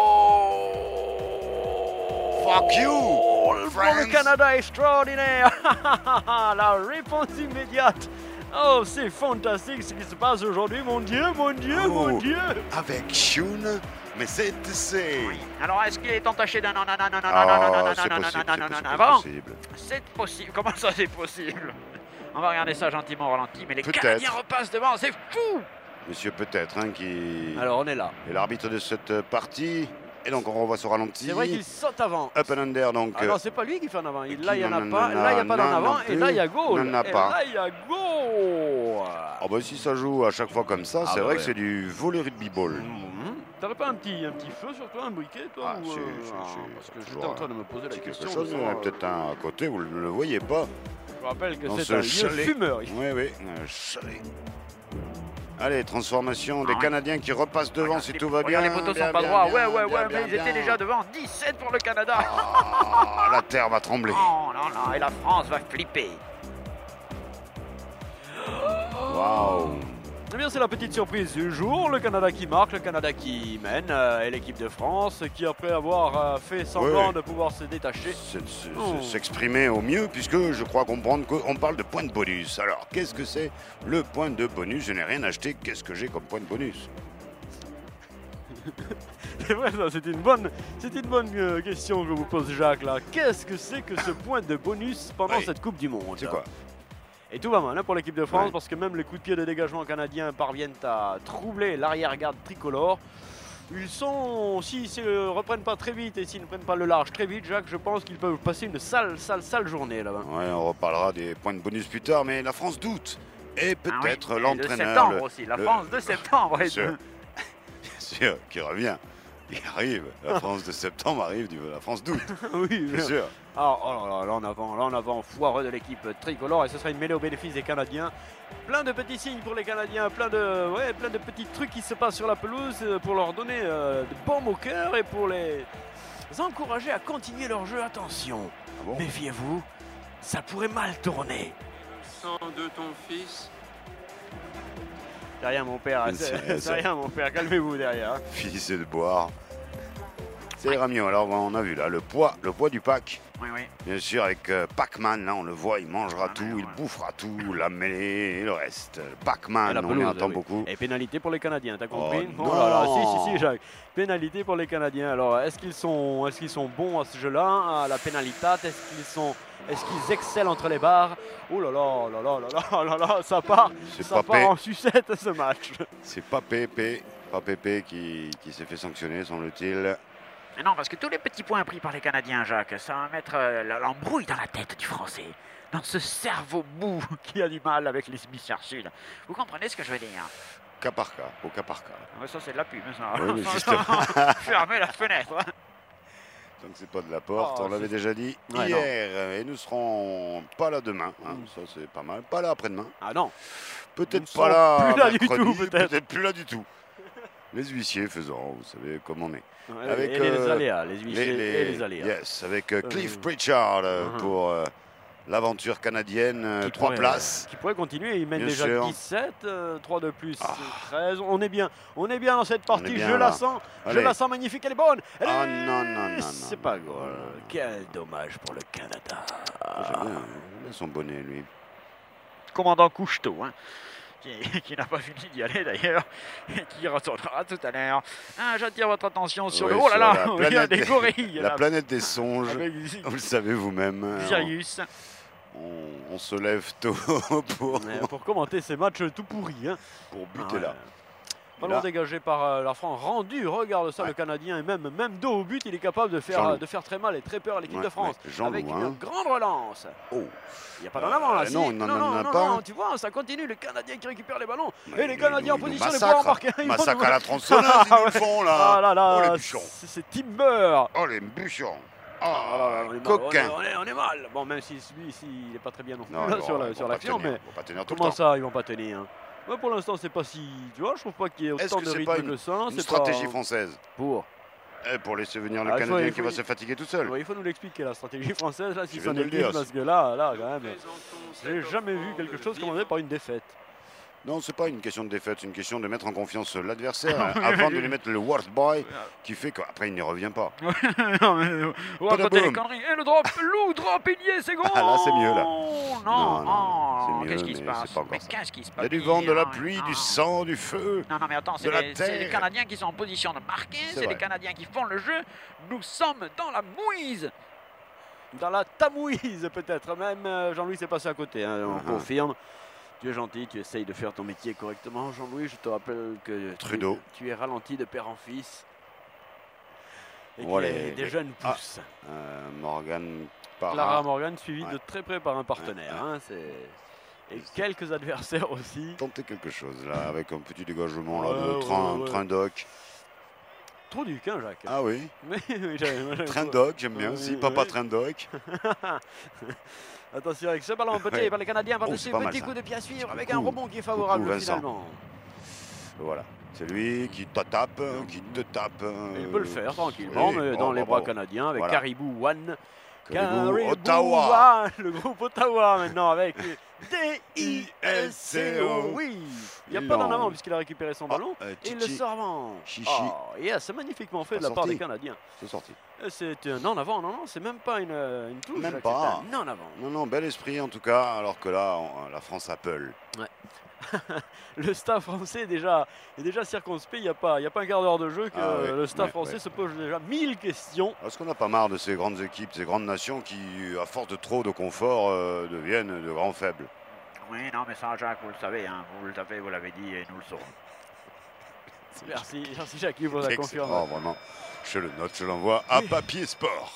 [SPEAKER 1] Fuck you,
[SPEAKER 2] Oh, pour le
[SPEAKER 1] France.
[SPEAKER 2] Canada extraordinaire. La réponse immédiate. Oh, c'est fantastique ce qui se passe aujourd'hui, mon Dieu, mon Dieu,
[SPEAKER 1] Oh.
[SPEAKER 2] mon Dieu.
[SPEAKER 1] Avec Shun, mais c'est c'est.
[SPEAKER 3] Oui. Alors est-ce qu'il est entaché d'un non non non non non non
[SPEAKER 1] Ah,
[SPEAKER 3] non non non
[SPEAKER 1] c'est
[SPEAKER 3] non non
[SPEAKER 1] possible,
[SPEAKER 3] non
[SPEAKER 1] c'est
[SPEAKER 3] non non
[SPEAKER 1] possible,
[SPEAKER 3] non
[SPEAKER 1] c'est
[SPEAKER 3] avant?
[SPEAKER 1] possible.
[SPEAKER 3] C'est possible. Comment ça c'est possible? On va regarder ça gentiment au ralenti, mais les
[SPEAKER 1] Peut-être.
[SPEAKER 3] Canadiens repassent devant, c'est fou!
[SPEAKER 1] Monsieur peut-être, hein, qui
[SPEAKER 2] Alors, on est là.
[SPEAKER 1] est l'arbitre de cette partie. Et donc on revoit ce ralenti.
[SPEAKER 2] C'est vrai qu'il saute avant.
[SPEAKER 1] Up and under donc.
[SPEAKER 2] Ah non, c'est pas lui qui fait en avant. Il-
[SPEAKER 1] qui
[SPEAKER 2] Là, il n'y en a
[SPEAKER 1] n'en
[SPEAKER 2] pas.
[SPEAKER 1] a-
[SPEAKER 2] Là, il n'y a pas d'en
[SPEAKER 1] non,
[SPEAKER 2] avant.
[SPEAKER 1] non
[SPEAKER 2] Et là, il y a
[SPEAKER 1] plus.
[SPEAKER 2] goal.
[SPEAKER 1] N'en a
[SPEAKER 2] Et
[SPEAKER 1] pas.
[SPEAKER 2] là, il y a goal.
[SPEAKER 1] Ah bah si ça joue à chaque fois comme ça,
[SPEAKER 2] Ah
[SPEAKER 1] c'est
[SPEAKER 2] bah
[SPEAKER 1] vrai
[SPEAKER 2] ouais.
[SPEAKER 1] que c'est du volley rugby ball.
[SPEAKER 2] Mhm. T'aurais pas un petit, un petit feu sur toi, un briquet, toi
[SPEAKER 1] Ah,
[SPEAKER 2] ou,
[SPEAKER 1] si,
[SPEAKER 2] euh,
[SPEAKER 1] si,
[SPEAKER 2] ah,
[SPEAKER 1] si,
[SPEAKER 2] parce que
[SPEAKER 1] toujours
[SPEAKER 2] j'étais en train de me poser la
[SPEAKER 1] C'est quelque
[SPEAKER 2] question.
[SPEAKER 1] chose,
[SPEAKER 2] de
[SPEAKER 1] il y en a
[SPEAKER 2] savoir,
[SPEAKER 1] peut-être un à côté, vous ne le voyez pas.
[SPEAKER 2] euh, Je rappelle que
[SPEAKER 1] dans
[SPEAKER 2] c'est
[SPEAKER 1] ce
[SPEAKER 2] un lieu
[SPEAKER 1] chalet.
[SPEAKER 2] fumeur.
[SPEAKER 1] Oui, oui, un chalet. Allez, transformation des
[SPEAKER 3] Ah,
[SPEAKER 1] Canadiens qui repassent devant si
[SPEAKER 3] Les-
[SPEAKER 1] tout va bien.
[SPEAKER 3] regarde, les poteaux
[SPEAKER 1] bien,
[SPEAKER 3] sont pas
[SPEAKER 1] bien,
[SPEAKER 3] droits.
[SPEAKER 1] bien,
[SPEAKER 3] Ouais, ouais,
[SPEAKER 1] bien,
[SPEAKER 3] ouais,
[SPEAKER 1] bien,
[SPEAKER 3] mais ils étaient
[SPEAKER 1] bien.
[SPEAKER 3] déjà devant. dix-sept pour le Canada.
[SPEAKER 1] Ah, la terre va trembler.
[SPEAKER 3] Oh non, non, et la France va flipper.
[SPEAKER 1] Waouh.
[SPEAKER 2] Eh bien, c'est la petite surprise du jour. Le Canada qui marque, le Canada qui mène, euh, et l'équipe de France qui, après avoir euh, fait semblant
[SPEAKER 1] Ouais.
[SPEAKER 2] de pouvoir se détacher,
[SPEAKER 1] C'est de se-
[SPEAKER 2] Oh.
[SPEAKER 1] se- s'exprimer au mieux, puisque je crois comprendre qu'on parle de points de bonus. Alors, qu'est-ce que c'est le point de bonus? Je n'ai rien acheté. Qu'est-ce que j'ai comme point de bonus?
[SPEAKER 2] c'est vrai, ça, c'est une bonne, c'est une bonne euh, question que vous pose Jacques là. Qu'est-ce que c'est que ce point de bonus pendant
[SPEAKER 1] Oui.
[SPEAKER 2] cette Coupe du Monde?
[SPEAKER 1] C'est quoi?
[SPEAKER 2] Et tout va mal hein, pour l'équipe de France
[SPEAKER 1] Ouais.
[SPEAKER 2] parce que même les coups de pied de dégagement canadiens parviennent à troubler l'arrière-garde tricolore. Ils sont, s'ils ne reprennent pas très vite et s'ils ne prennent pas le large très vite, Jacques, je pense qu'ils peuvent passer une sale, sale, sale journée là-bas.
[SPEAKER 1] Ouais, on reparlera des points de bonus plus tard, mais la France doute. Et
[SPEAKER 3] Ah oui,
[SPEAKER 1] peut-être
[SPEAKER 3] et
[SPEAKER 1] l'entraîneur.
[SPEAKER 3] De septembre
[SPEAKER 1] le-
[SPEAKER 3] aussi, la
[SPEAKER 1] le-
[SPEAKER 3] France de septembre.
[SPEAKER 1] Bien
[SPEAKER 3] et
[SPEAKER 1] sûr.
[SPEAKER 3] de-
[SPEAKER 1] Bien sûr, qui revient. Il arrive. La France de septembre arrive, du- la France d'août,
[SPEAKER 2] oui,
[SPEAKER 1] bien
[SPEAKER 2] bien.
[SPEAKER 1] sûr.
[SPEAKER 2] Ah, oh là là, là en avant, là en avant, foireux de l'équipe tricolore et ce sera une mêlée au bénéfice des Canadiens. Plein de petits signes pour les Canadiens, plein de, ouais, plein de petits trucs qui se passent sur la pelouse euh, pour leur donner euh, de baume au cœur et pour les encourager à continuer leur jeu. Attention,
[SPEAKER 1] Ah bon?
[SPEAKER 2] méfiez-vous, ça pourrait mal tourner.
[SPEAKER 4] Sang de ton fils.
[SPEAKER 2] C'est rien mon père,
[SPEAKER 1] C'est-
[SPEAKER 2] c'est
[SPEAKER 1] c'est-
[SPEAKER 2] c'est rien mon père, calmez-vous derrière. hein.
[SPEAKER 1] Finissez de boire. C'est ira mieux. Alors on a vu là le poids, le poids du pack.
[SPEAKER 3] Oui, oui.
[SPEAKER 1] Bien sûr avec euh, Pac-Man, là on le voit, il mangera
[SPEAKER 3] Ah,
[SPEAKER 1] tout,
[SPEAKER 3] ouais,
[SPEAKER 1] il
[SPEAKER 3] ouais.
[SPEAKER 1] bouffera tout, la mêlée et le reste.
[SPEAKER 2] À
[SPEAKER 1] Pac-Man,
[SPEAKER 2] la
[SPEAKER 1] on y
[SPEAKER 2] pelouse,
[SPEAKER 1] entend
[SPEAKER 2] oui.
[SPEAKER 1] beaucoup.
[SPEAKER 2] Et pénalité pour les Canadiens, t'as compris?
[SPEAKER 1] Oh
[SPEAKER 2] là là, si,
[SPEAKER 1] non.
[SPEAKER 2] si, si, Jacques. Pénalité pour les Canadiens. Alors, est-ce qu'ils sont, est-ce qu'ils sont bons à ce jeu-là, à la pénalitat? Est-ce qu'ils sont, est-ce qu'ils excellent entre les barres? Oh là là, là là, là là, là là, ça part,
[SPEAKER 1] C'est
[SPEAKER 2] ça
[SPEAKER 1] Papé,
[SPEAKER 2] part en sucette ce match.
[SPEAKER 1] c'est pas Pépé, pas Pépé qui, qui s'est fait sanctionner, semble-t-il.
[SPEAKER 3] Mais non, parce que tous les petits points pris par les Canadiens, Jacques, ça va mettre euh, l'embrouille dans la tête du Français. dans ce cerveau mou qui a du mal avec les hémisphères sud. Vous comprenez ce que je veux dire?
[SPEAKER 1] Cas par cas, au cas par cas.
[SPEAKER 3] Ah, ça c'est de la pub, ça.
[SPEAKER 1] Oui, mais justement.
[SPEAKER 3] Fermez la fenêtre.
[SPEAKER 1] Donc c'est pas de la porte,
[SPEAKER 2] Oh,
[SPEAKER 1] on l'avait
[SPEAKER 2] c'est-
[SPEAKER 1] déjà dit
[SPEAKER 2] Ouais,
[SPEAKER 1] hier. Et nous serons pas là demain. hein,
[SPEAKER 2] Mm.
[SPEAKER 1] Ça c'est pas mal. Pas là après-demain.
[SPEAKER 2] Ah non.
[SPEAKER 1] Peut-être
[SPEAKER 2] Nous
[SPEAKER 1] pas
[SPEAKER 2] ne
[SPEAKER 1] là.
[SPEAKER 2] sommes plus là du
[SPEAKER 1] mercredi,
[SPEAKER 2] tout, peut-être.
[SPEAKER 1] Peut-être plus là du tout. Les huissiers faisant, vous savez comment on est.
[SPEAKER 2] Ouais,
[SPEAKER 1] Avec,
[SPEAKER 2] et les
[SPEAKER 1] euh,
[SPEAKER 2] aléas, les huissiers et les aléas.
[SPEAKER 1] Yes, avec euh, Cliff
[SPEAKER 2] Euh,
[SPEAKER 1] Pritchard euh,
[SPEAKER 2] uh-huh.
[SPEAKER 1] pour euh, l'aventure canadienne, euh,
[SPEAKER 2] Qui
[SPEAKER 1] trois
[SPEAKER 2] pourrait-
[SPEAKER 1] places.
[SPEAKER 2] Qui pourrait continuer, il mène
[SPEAKER 1] Bien
[SPEAKER 2] déjà
[SPEAKER 1] sûr.
[SPEAKER 2] dix-sept, euh, trois de plus,
[SPEAKER 1] Ah.
[SPEAKER 2] treize. On est bien, on est bien dans cette
[SPEAKER 1] On est
[SPEAKER 2] partie,
[SPEAKER 1] bien,
[SPEAKER 2] je
[SPEAKER 1] là.
[SPEAKER 2] la sens, je
[SPEAKER 1] Allez.
[SPEAKER 2] la sens magnifique, elle est bonne. Elle
[SPEAKER 1] Ah,
[SPEAKER 2] est-
[SPEAKER 1] non, non, non,
[SPEAKER 2] C'est
[SPEAKER 1] non,
[SPEAKER 2] pas
[SPEAKER 1] non,
[SPEAKER 2] goal.
[SPEAKER 1] non, non.
[SPEAKER 2] Quel dommage pour le Canada.
[SPEAKER 1] J'aime bien, j'aime bien son bonnet, lui.
[SPEAKER 3] Commandant Couchetot, hein, qui, qui n'a pas fini d'y aller d'ailleurs, et qui retournera tout à l'heure. Ah, j'attire votre attention sur
[SPEAKER 1] Ouais,
[SPEAKER 3] le... Oh là
[SPEAKER 1] sur
[SPEAKER 3] là,
[SPEAKER 1] la
[SPEAKER 3] il y a
[SPEAKER 1] planète
[SPEAKER 3] des
[SPEAKER 1] des-
[SPEAKER 3] gorilles
[SPEAKER 1] La
[SPEAKER 3] là,
[SPEAKER 1] planète des songes,
[SPEAKER 3] avec
[SPEAKER 1] vous le savez vous-même. hein,
[SPEAKER 3] Sirius.
[SPEAKER 1] On, on se lève tôt pour,
[SPEAKER 2] Ouais, pour commenter ces matchs tout pourris. Hein.
[SPEAKER 1] pour
[SPEAKER 2] Ah
[SPEAKER 1] buter
[SPEAKER 2] ouais.
[SPEAKER 1] là.
[SPEAKER 2] Ballon
[SPEAKER 1] là-
[SPEAKER 2] dégagé par euh, la France, rendu, regarde ça,
[SPEAKER 1] Ouais.
[SPEAKER 2] le Canadien, et même, même dos au but, il est capable de faire,
[SPEAKER 1] Jean-Loup.
[SPEAKER 2] de faire très mal et très peur à l'équipe
[SPEAKER 1] Ouais,
[SPEAKER 2] de France.
[SPEAKER 1] ouais, Jean-Loup,
[SPEAKER 2] Avec
[SPEAKER 1] hein.
[SPEAKER 2] une grande relance.
[SPEAKER 1] Oh.
[SPEAKER 2] Il n'y a pas d'en
[SPEAKER 1] Euh,
[SPEAKER 2] avant là.
[SPEAKER 1] non,
[SPEAKER 2] si.
[SPEAKER 1] il n'en
[SPEAKER 2] non,
[SPEAKER 1] en
[SPEAKER 2] non,
[SPEAKER 1] a
[SPEAKER 2] non,
[SPEAKER 1] pas.
[SPEAKER 2] non, tu vois, ça continue, le Canadien qui récupère les ballons.
[SPEAKER 1] Mais
[SPEAKER 2] et les
[SPEAKER 1] ils
[SPEAKER 2] Canadiens en
[SPEAKER 1] nous- ils nous
[SPEAKER 2] position de
[SPEAKER 1] massacrent.
[SPEAKER 2] pouvoir marquer. Ils vont
[SPEAKER 1] Massacre
[SPEAKER 2] nous-
[SPEAKER 1] à la tronçonneuse, ils
[SPEAKER 2] Ah
[SPEAKER 1] nous
[SPEAKER 2] ouais.
[SPEAKER 1] font là.
[SPEAKER 2] Ah là là,
[SPEAKER 1] Oh les bûcherons.
[SPEAKER 2] c'est c'est Timber.
[SPEAKER 1] Oh les bûcherons.
[SPEAKER 2] Ah là là,
[SPEAKER 1] Ah,
[SPEAKER 2] on est mal,
[SPEAKER 1] coquin.
[SPEAKER 2] On est, on est mal. Bon, même si lui ici, il n'est pas très bien non plus
[SPEAKER 1] Non,
[SPEAKER 2] là,
[SPEAKER 1] ils
[SPEAKER 2] sur
[SPEAKER 1] vont-
[SPEAKER 2] la-
[SPEAKER 1] ils
[SPEAKER 2] sur
[SPEAKER 1] vont pas
[SPEAKER 2] l'action,
[SPEAKER 1] tenir,
[SPEAKER 2] mais
[SPEAKER 1] ils vont pas tenir tout le
[SPEAKER 2] comment
[SPEAKER 1] temps.
[SPEAKER 2] ça, ils vont pas tenir hein. Ouais, pour l'instant, c'est pas si. Tu vois, je trouve pas qu'il y ait
[SPEAKER 1] Est-ce
[SPEAKER 2] autant
[SPEAKER 1] que
[SPEAKER 2] de
[SPEAKER 1] c'est
[SPEAKER 2] rythme
[SPEAKER 1] pas une-
[SPEAKER 2] que ça.
[SPEAKER 1] Une
[SPEAKER 2] c'est
[SPEAKER 1] stratégie
[SPEAKER 2] pas...
[SPEAKER 1] française
[SPEAKER 2] Pour.
[SPEAKER 1] eh, pour laisser venir le
[SPEAKER 2] Ah, il faut-
[SPEAKER 1] Canadien
[SPEAKER 2] il
[SPEAKER 1] qui
[SPEAKER 2] faut-
[SPEAKER 1] va se fatiguer tout seul.
[SPEAKER 2] Ouais, il faut nous l'expliquer, la stratégie française, là, si
[SPEAKER 1] Je
[SPEAKER 2] ça
[SPEAKER 1] viens de
[SPEAKER 2] n'est
[SPEAKER 1] le dire.
[SPEAKER 2] parce que là, là, quand même,
[SPEAKER 4] Présentons
[SPEAKER 2] j'ai
[SPEAKER 4] cet
[SPEAKER 2] jamais vu
[SPEAKER 4] enfant
[SPEAKER 2] quelque
[SPEAKER 4] de
[SPEAKER 2] chose commandé par une défaite.
[SPEAKER 1] Non, c'est pas une question de défaite, c'est une question de mettre en confiance l'adversaire hein, avant de lui mettre le worst boy qui fait qu'après il n'y revient pas.
[SPEAKER 3] Non, mais, on va raconter les conneries. Et le drop, loup, drop, ailier, c'est gros.
[SPEAKER 1] Ah, là, c'est mieux, là.
[SPEAKER 3] Non,
[SPEAKER 1] Non, non,
[SPEAKER 3] oh,
[SPEAKER 1] c'est mieux,
[SPEAKER 3] qu'est-ce qui se
[SPEAKER 1] mais
[SPEAKER 3] passe?
[SPEAKER 1] c'est pas encore
[SPEAKER 3] Mais
[SPEAKER 1] ça.
[SPEAKER 3] qu'est-ce qui se
[SPEAKER 1] Il
[SPEAKER 3] passe?
[SPEAKER 1] y a du vent, de la
[SPEAKER 3] Non,
[SPEAKER 1] pluie,
[SPEAKER 3] non.
[SPEAKER 1] du sang, du feu.
[SPEAKER 3] Non, non, mais attends, c'est
[SPEAKER 1] de la
[SPEAKER 3] les, c'est les
[SPEAKER 1] terre.
[SPEAKER 3] Canadiens qui sont en position de marquer,
[SPEAKER 1] C'est
[SPEAKER 3] c'est les
[SPEAKER 1] vrai.
[SPEAKER 3] Canadiens qui font le jeu. Nous sommes dans la mouise.
[SPEAKER 2] Dans la tamouise, peut-être même. euh, Jean-Louis s'est passé à côté, hein, on
[SPEAKER 1] Uh-huh.
[SPEAKER 2] confirme. Tu es gentil, tu essayes de faire ton métier correctement. Jean-Louis, je te rappelle que tu-
[SPEAKER 1] Trudeau.
[SPEAKER 2] Tu, es ralenti de père en fils. Et
[SPEAKER 1] Bon,
[SPEAKER 2] qu'il y a
[SPEAKER 1] les-
[SPEAKER 2] des
[SPEAKER 1] les-
[SPEAKER 2] jeunes
[SPEAKER 1] Ah.
[SPEAKER 2] pousses.
[SPEAKER 1] Euh, Morgan par
[SPEAKER 2] Clara Morgan suivie
[SPEAKER 1] Ouais.
[SPEAKER 2] de très près par un partenaire.
[SPEAKER 1] Ouais,
[SPEAKER 2] hein, c'est- Et quelques adversaires aussi.
[SPEAKER 1] tenter quelque chose là avec un petit dégagement là,
[SPEAKER 2] Ouais,
[SPEAKER 1] de
[SPEAKER 2] ouais,
[SPEAKER 1] train,
[SPEAKER 2] ouais.
[SPEAKER 1] train doc.
[SPEAKER 2] Trop duc, hein, Jacques.
[SPEAKER 1] Ah oui,
[SPEAKER 2] Oui, oui, j'avais- moi, j'avais
[SPEAKER 1] train
[SPEAKER 2] pas-
[SPEAKER 1] doc, j'aime bien
[SPEAKER 2] Oui,
[SPEAKER 1] aussi.
[SPEAKER 2] oui.
[SPEAKER 1] Papa train doc.
[SPEAKER 2] Attention avec ce ballon petit
[SPEAKER 1] Ouais.
[SPEAKER 2] par les Canadiens
[SPEAKER 1] Oh,
[SPEAKER 2] par-dessus,
[SPEAKER 1] c'est pas mal,
[SPEAKER 2] petit
[SPEAKER 1] ça.
[SPEAKER 2] coup de pied à suivre
[SPEAKER 1] Petit
[SPEAKER 2] avec
[SPEAKER 1] coucou.
[SPEAKER 2] un rebond qui est favorable
[SPEAKER 1] Coucou, Vincent.
[SPEAKER 2] finalement.
[SPEAKER 1] Voilà, c'est lui qui te tape, qui te tape.
[SPEAKER 2] Il peut le faire tranquillement,
[SPEAKER 1] oui.
[SPEAKER 2] mais
[SPEAKER 1] Oh,
[SPEAKER 2] dans les
[SPEAKER 1] bravo.
[SPEAKER 2] bras canadiens avec
[SPEAKER 1] Voilà.
[SPEAKER 2] Caribou One.
[SPEAKER 1] Caribou, Ottawa.
[SPEAKER 2] One, le groupe Ottawa maintenant avec D I S C O. Oui, il n'y a pas d'en
[SPEAKER 1] Non.
[SPEAKER 2] avant puisqu'il a récupéré son ballon.
[SPEAKER 1] Ah, euh,
[SPEAKER 2] Et le
[SPEAKER 1] Chichi,
[SPEAKER 2] servant.
[SPEAKER 1] Chichi.
[SPEAKER 2] Oh, yes, c'est magnifiquement fait de
[SPEAKER 1] Pas
[SPEAKER 2] la part
[SPEAKER 1] sorti.
[SPEAKER 2] des Canadiens.
[SPEAKER 1] c'est sorti.
[SPEAKER 2] Et c'est un en avant, non, non, c'est même pas une, une touche.
[SPEAKER 1] Même
[SPEAKER 2] Jacques,
[SPEAKER 1] pas.
[SPEAKER 2] c'est un en avant.
[SPEAKER 1] Non, non, bel esprit en tout cas, alors que là, on- la France Apple.
[SPEAKER 2] Le staff français est déjà, est déjà circonspect. Il n'y a, pas- il y a pas un quart d'heure de jeu que
[SPEAKER 1] Ah ouais,
[SPEAKER 2] le staff
[SPEAKER 1] ouais,
[SPEAKER 2] français
[SPEAKER 1] ouais.
[SPEAKER 2] se pose déjà mille questions.
[SPEAKER 1] Est-ce qu'on n'a pas marre de ces grandes équipes, ces grandes nations qui, à force de trop de confort, euh, deviennent de grands faibles?
[SPEAKER 3] Oui, non, mais ça, Jacques, vous le savez, hein, vous le savez, vous l'avez dit et nous le saurons.
[SPEAKER 2] Merci, merci Jackie pour la
[SPEAKER 1] Excellent.
[SPEAKER 2] confiance.
[SPEAKER 1] Oh, vraiment, je le note, je l'envoie à Papier Sport.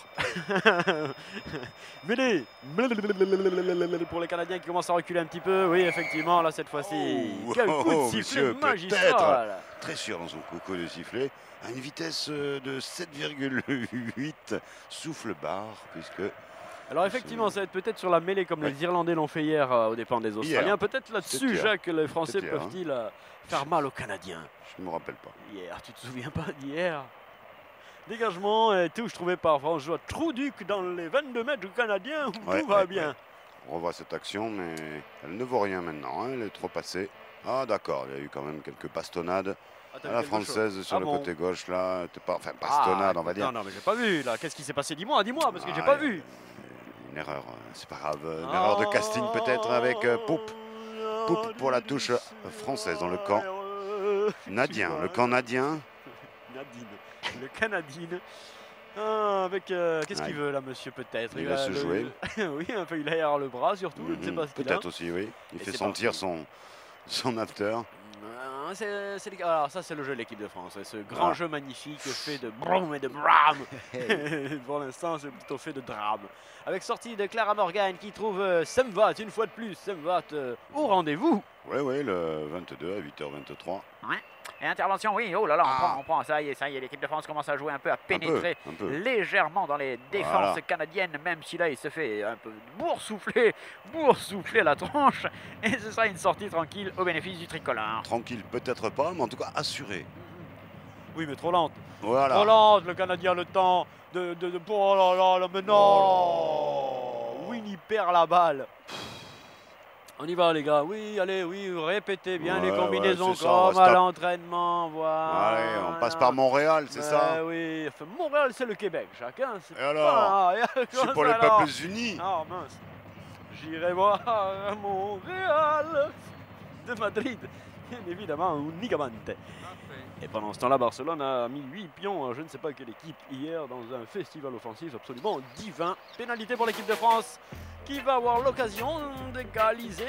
[SPEAKER 2] Mêlée pour les Canadiens qui commencent à reculer un petit peu. Oui, effectivement, là cette fois-ci.
[SPEAKER 1] Oh,
[SPEAKER 2] Quel coup de
[SPEAKER 1] oh,
[SPEAKER 2] sifflet
[SPEAKER 1] monsieur,
[SPEAKER 2] magistral.
[SPEAKER 1] Très sûr dans son coco de sifflet, à une vitesse euh, de sept virgule huit souffle barre, puisque
[SPEAKER 2] Alors effectivement, ça va être peut-être sur la mêlée comme
[SPEAKER 1] Ouais.
[SPEAKER 2] les Irlandais l'ont fait hier euh, aux dépens des Australiens.
[SPEAKER 1] Hier.
[SPEAKER 2] Peut-être là-dessus,
[SPEAKER 1] hier.
[SPEAKER 2] Jacques, les Français
[SPEAKER 1] Peut-être hier, hein.
[SPEAKER 2] peuvent-ils euh, faire mal aux Canadiens.
[SPEAKER 1] je ne me rappelle pas.
[SPEAKER 2] Hier, tu te souviens pas d'hier? Dégagement et touche trouvé par François Trouduc dans les vingt-deux mètres du Canadien où
[SPEAKER 1] Ouais,
[SPEAKER 2] tout va
[SPEAKER 1] ouais,
[SPEAKER 2] bien.
[SPEAKER 1] ouais. On revoit cette action, mais elle ne vaut rien maintenant, hein, elle est trop passée. Ah d'accord, il y a eu quand même quelques bastonnades
[SPEAKER 2] Ah, t'as
[SPEAKER 1] à
[SPEAKER 2] vu
[SPEAKER 1] la
[SPEAKER 2] quelque chose?
[SPEAKER 1] française sur
[SPEAKER 2] Ah
[SPEAKER 1] le
[SPEAKER 2] bon.
[SPEAKER 1] côté gauche là. t'es Pas, enfin, bastonnade
[SPEAKER 2] Ah,
[SPEAKER 1] on va dire.
[SPEAKER 2] Non, non, mais j'ai pas vu là. Qu'est-ce qui s'est passé? Dis-moi, dis-moi, parce que j'ai
[SPEAKER 1] Ah,
[SPEAKER 2] pas
[SPEAKER 1] il y a
[SPEAKER 2] vu.
[SPEAKER 1] Une erreur, euh, c'est pas grave. Une erreur de casting peut-être avec euh, Poupe. Poupe pour la touche française dans le camp nadien. Le camp nadien.
[SPEAKER 2] Nadine. Le Canadine. Ah, avec euh, qu'est-ce qu'il
[SPEAKER 1] Ouais.
[SPEAKER 2] veut là, monsieur, peut-être?
[SPEAKER 1] Il va
[SPEAKER 2] a
[SPEAKER 1] se
[SPEAKER 2] le-
[SPEAKER 1] jouer.
[SPEAKER 2] Oui, un peu, il a derrière le bras surtout. Je ne sais
[SPEAKER 1] Mhm,
[SPEAKER 2] pas ce qu'il a.
[SPEAKER 1] Peut-être aussi, oui. Il
[SPEAKER 2] Et
[SPEAKER 1] fait
[SPEAKER 2] c'est
[SPEAKER 1] sentir
[SPEAKER 2] parti.
[SPEAKER 1] son, son after.
[SPEAKER 3] Hein, c'est, c'est les- Alors ça c'est le jeu de l'équipe de France, ce grand
[SPEAKER 1] Ah.
[SPEAKER 3] jeu magnifique fait de brum et de bram. Pour l'instant c'est plutôt fait de drame. Avec sortie de Clara Morgan qui trouve euh, Semvat une fois de plus, Semvat euh, au rendez-vous.
[SPEAKER 1] Oui, oui, le vingt-deux à huit heures vingt-trois.
[SPEAKER 5] Et intervention, oui, oh là là, on
[SPEAKER 1] Ah.
[SPEAKER 5] prend, on prend, ça y est, ça y est, l'équipe de France commence à jouer un peu, à
[SPEAKER 1] Un peu,
[SPEAKER 5] pénétrer
[SPEAKER 1] un peu.
[SPEAKER 5] légèrement dans les défenses
[SPEAKER 1] Voilà.
[SPEAKER 5] canadiennes, même si là il se fait un peu boursoufler, boursoufler la tronche. Et ce sera une sortie tranquille au bénéfice du tricolore.
[SPEAKER 1] Tranquille, peut-être pas, mais en tout cas assuré.
[SPEAKER 3] Oui mais trop lente.
[SPEAKER 1] Voilà.
[SPEAKER 3] Trop lente, le Canadien a le temps de... de, de oh là là là, mais non
[SPEAKER 1] Oh
[SPEAKER 3] Winnie perd la balle. On y va les gars, oui, allez, oui, répétez bien
[SPEAKER 1] Ouais,
[SPEAKER 3] les combinaisons
[SPEAKER 1] ouais, c'est ça, on va
[SPEAKER 3] comme
[SPEAKER 1] se
[SPEAKER 3] à
[SPEAKER 1] taper.
[SPEAKER 3] l'entraînement, voilà.
[SPEAKER 1] Allez, on passe par Montréal, c'est
[SPEAKER 3] Ben
[SPEAKER 1] ça?
[SPEAKER 3] oui, enfin, Montréal c'est le Québec, chacun. c'est
[SPEAKER 1] Et alors
[SPEAKER 3] pas- et
[SPEAKER 1] Je suis
[SPEAKER 3] comment
[SPEAKER 1] pour
[SPEAKER 3] ça,
[SPEAKER 1] les
[SPEAKER 3] alors
[SPEAKER 1] peuples unis.
[SPEAKER 3] Ah mince, j'irai voir à Montréal de Madrid, bien évidemment, unicamente.
[SPEAKER 4] Parfait.
[SPEAKER 3] Et pendant ce temps-là, Barcelone a mis huit pions à je ne sais pas quelle équipe hier dans un festival offensif absolument divin. Pénalité pour l'équipe de France qui va avoir l'occasion d'égaliser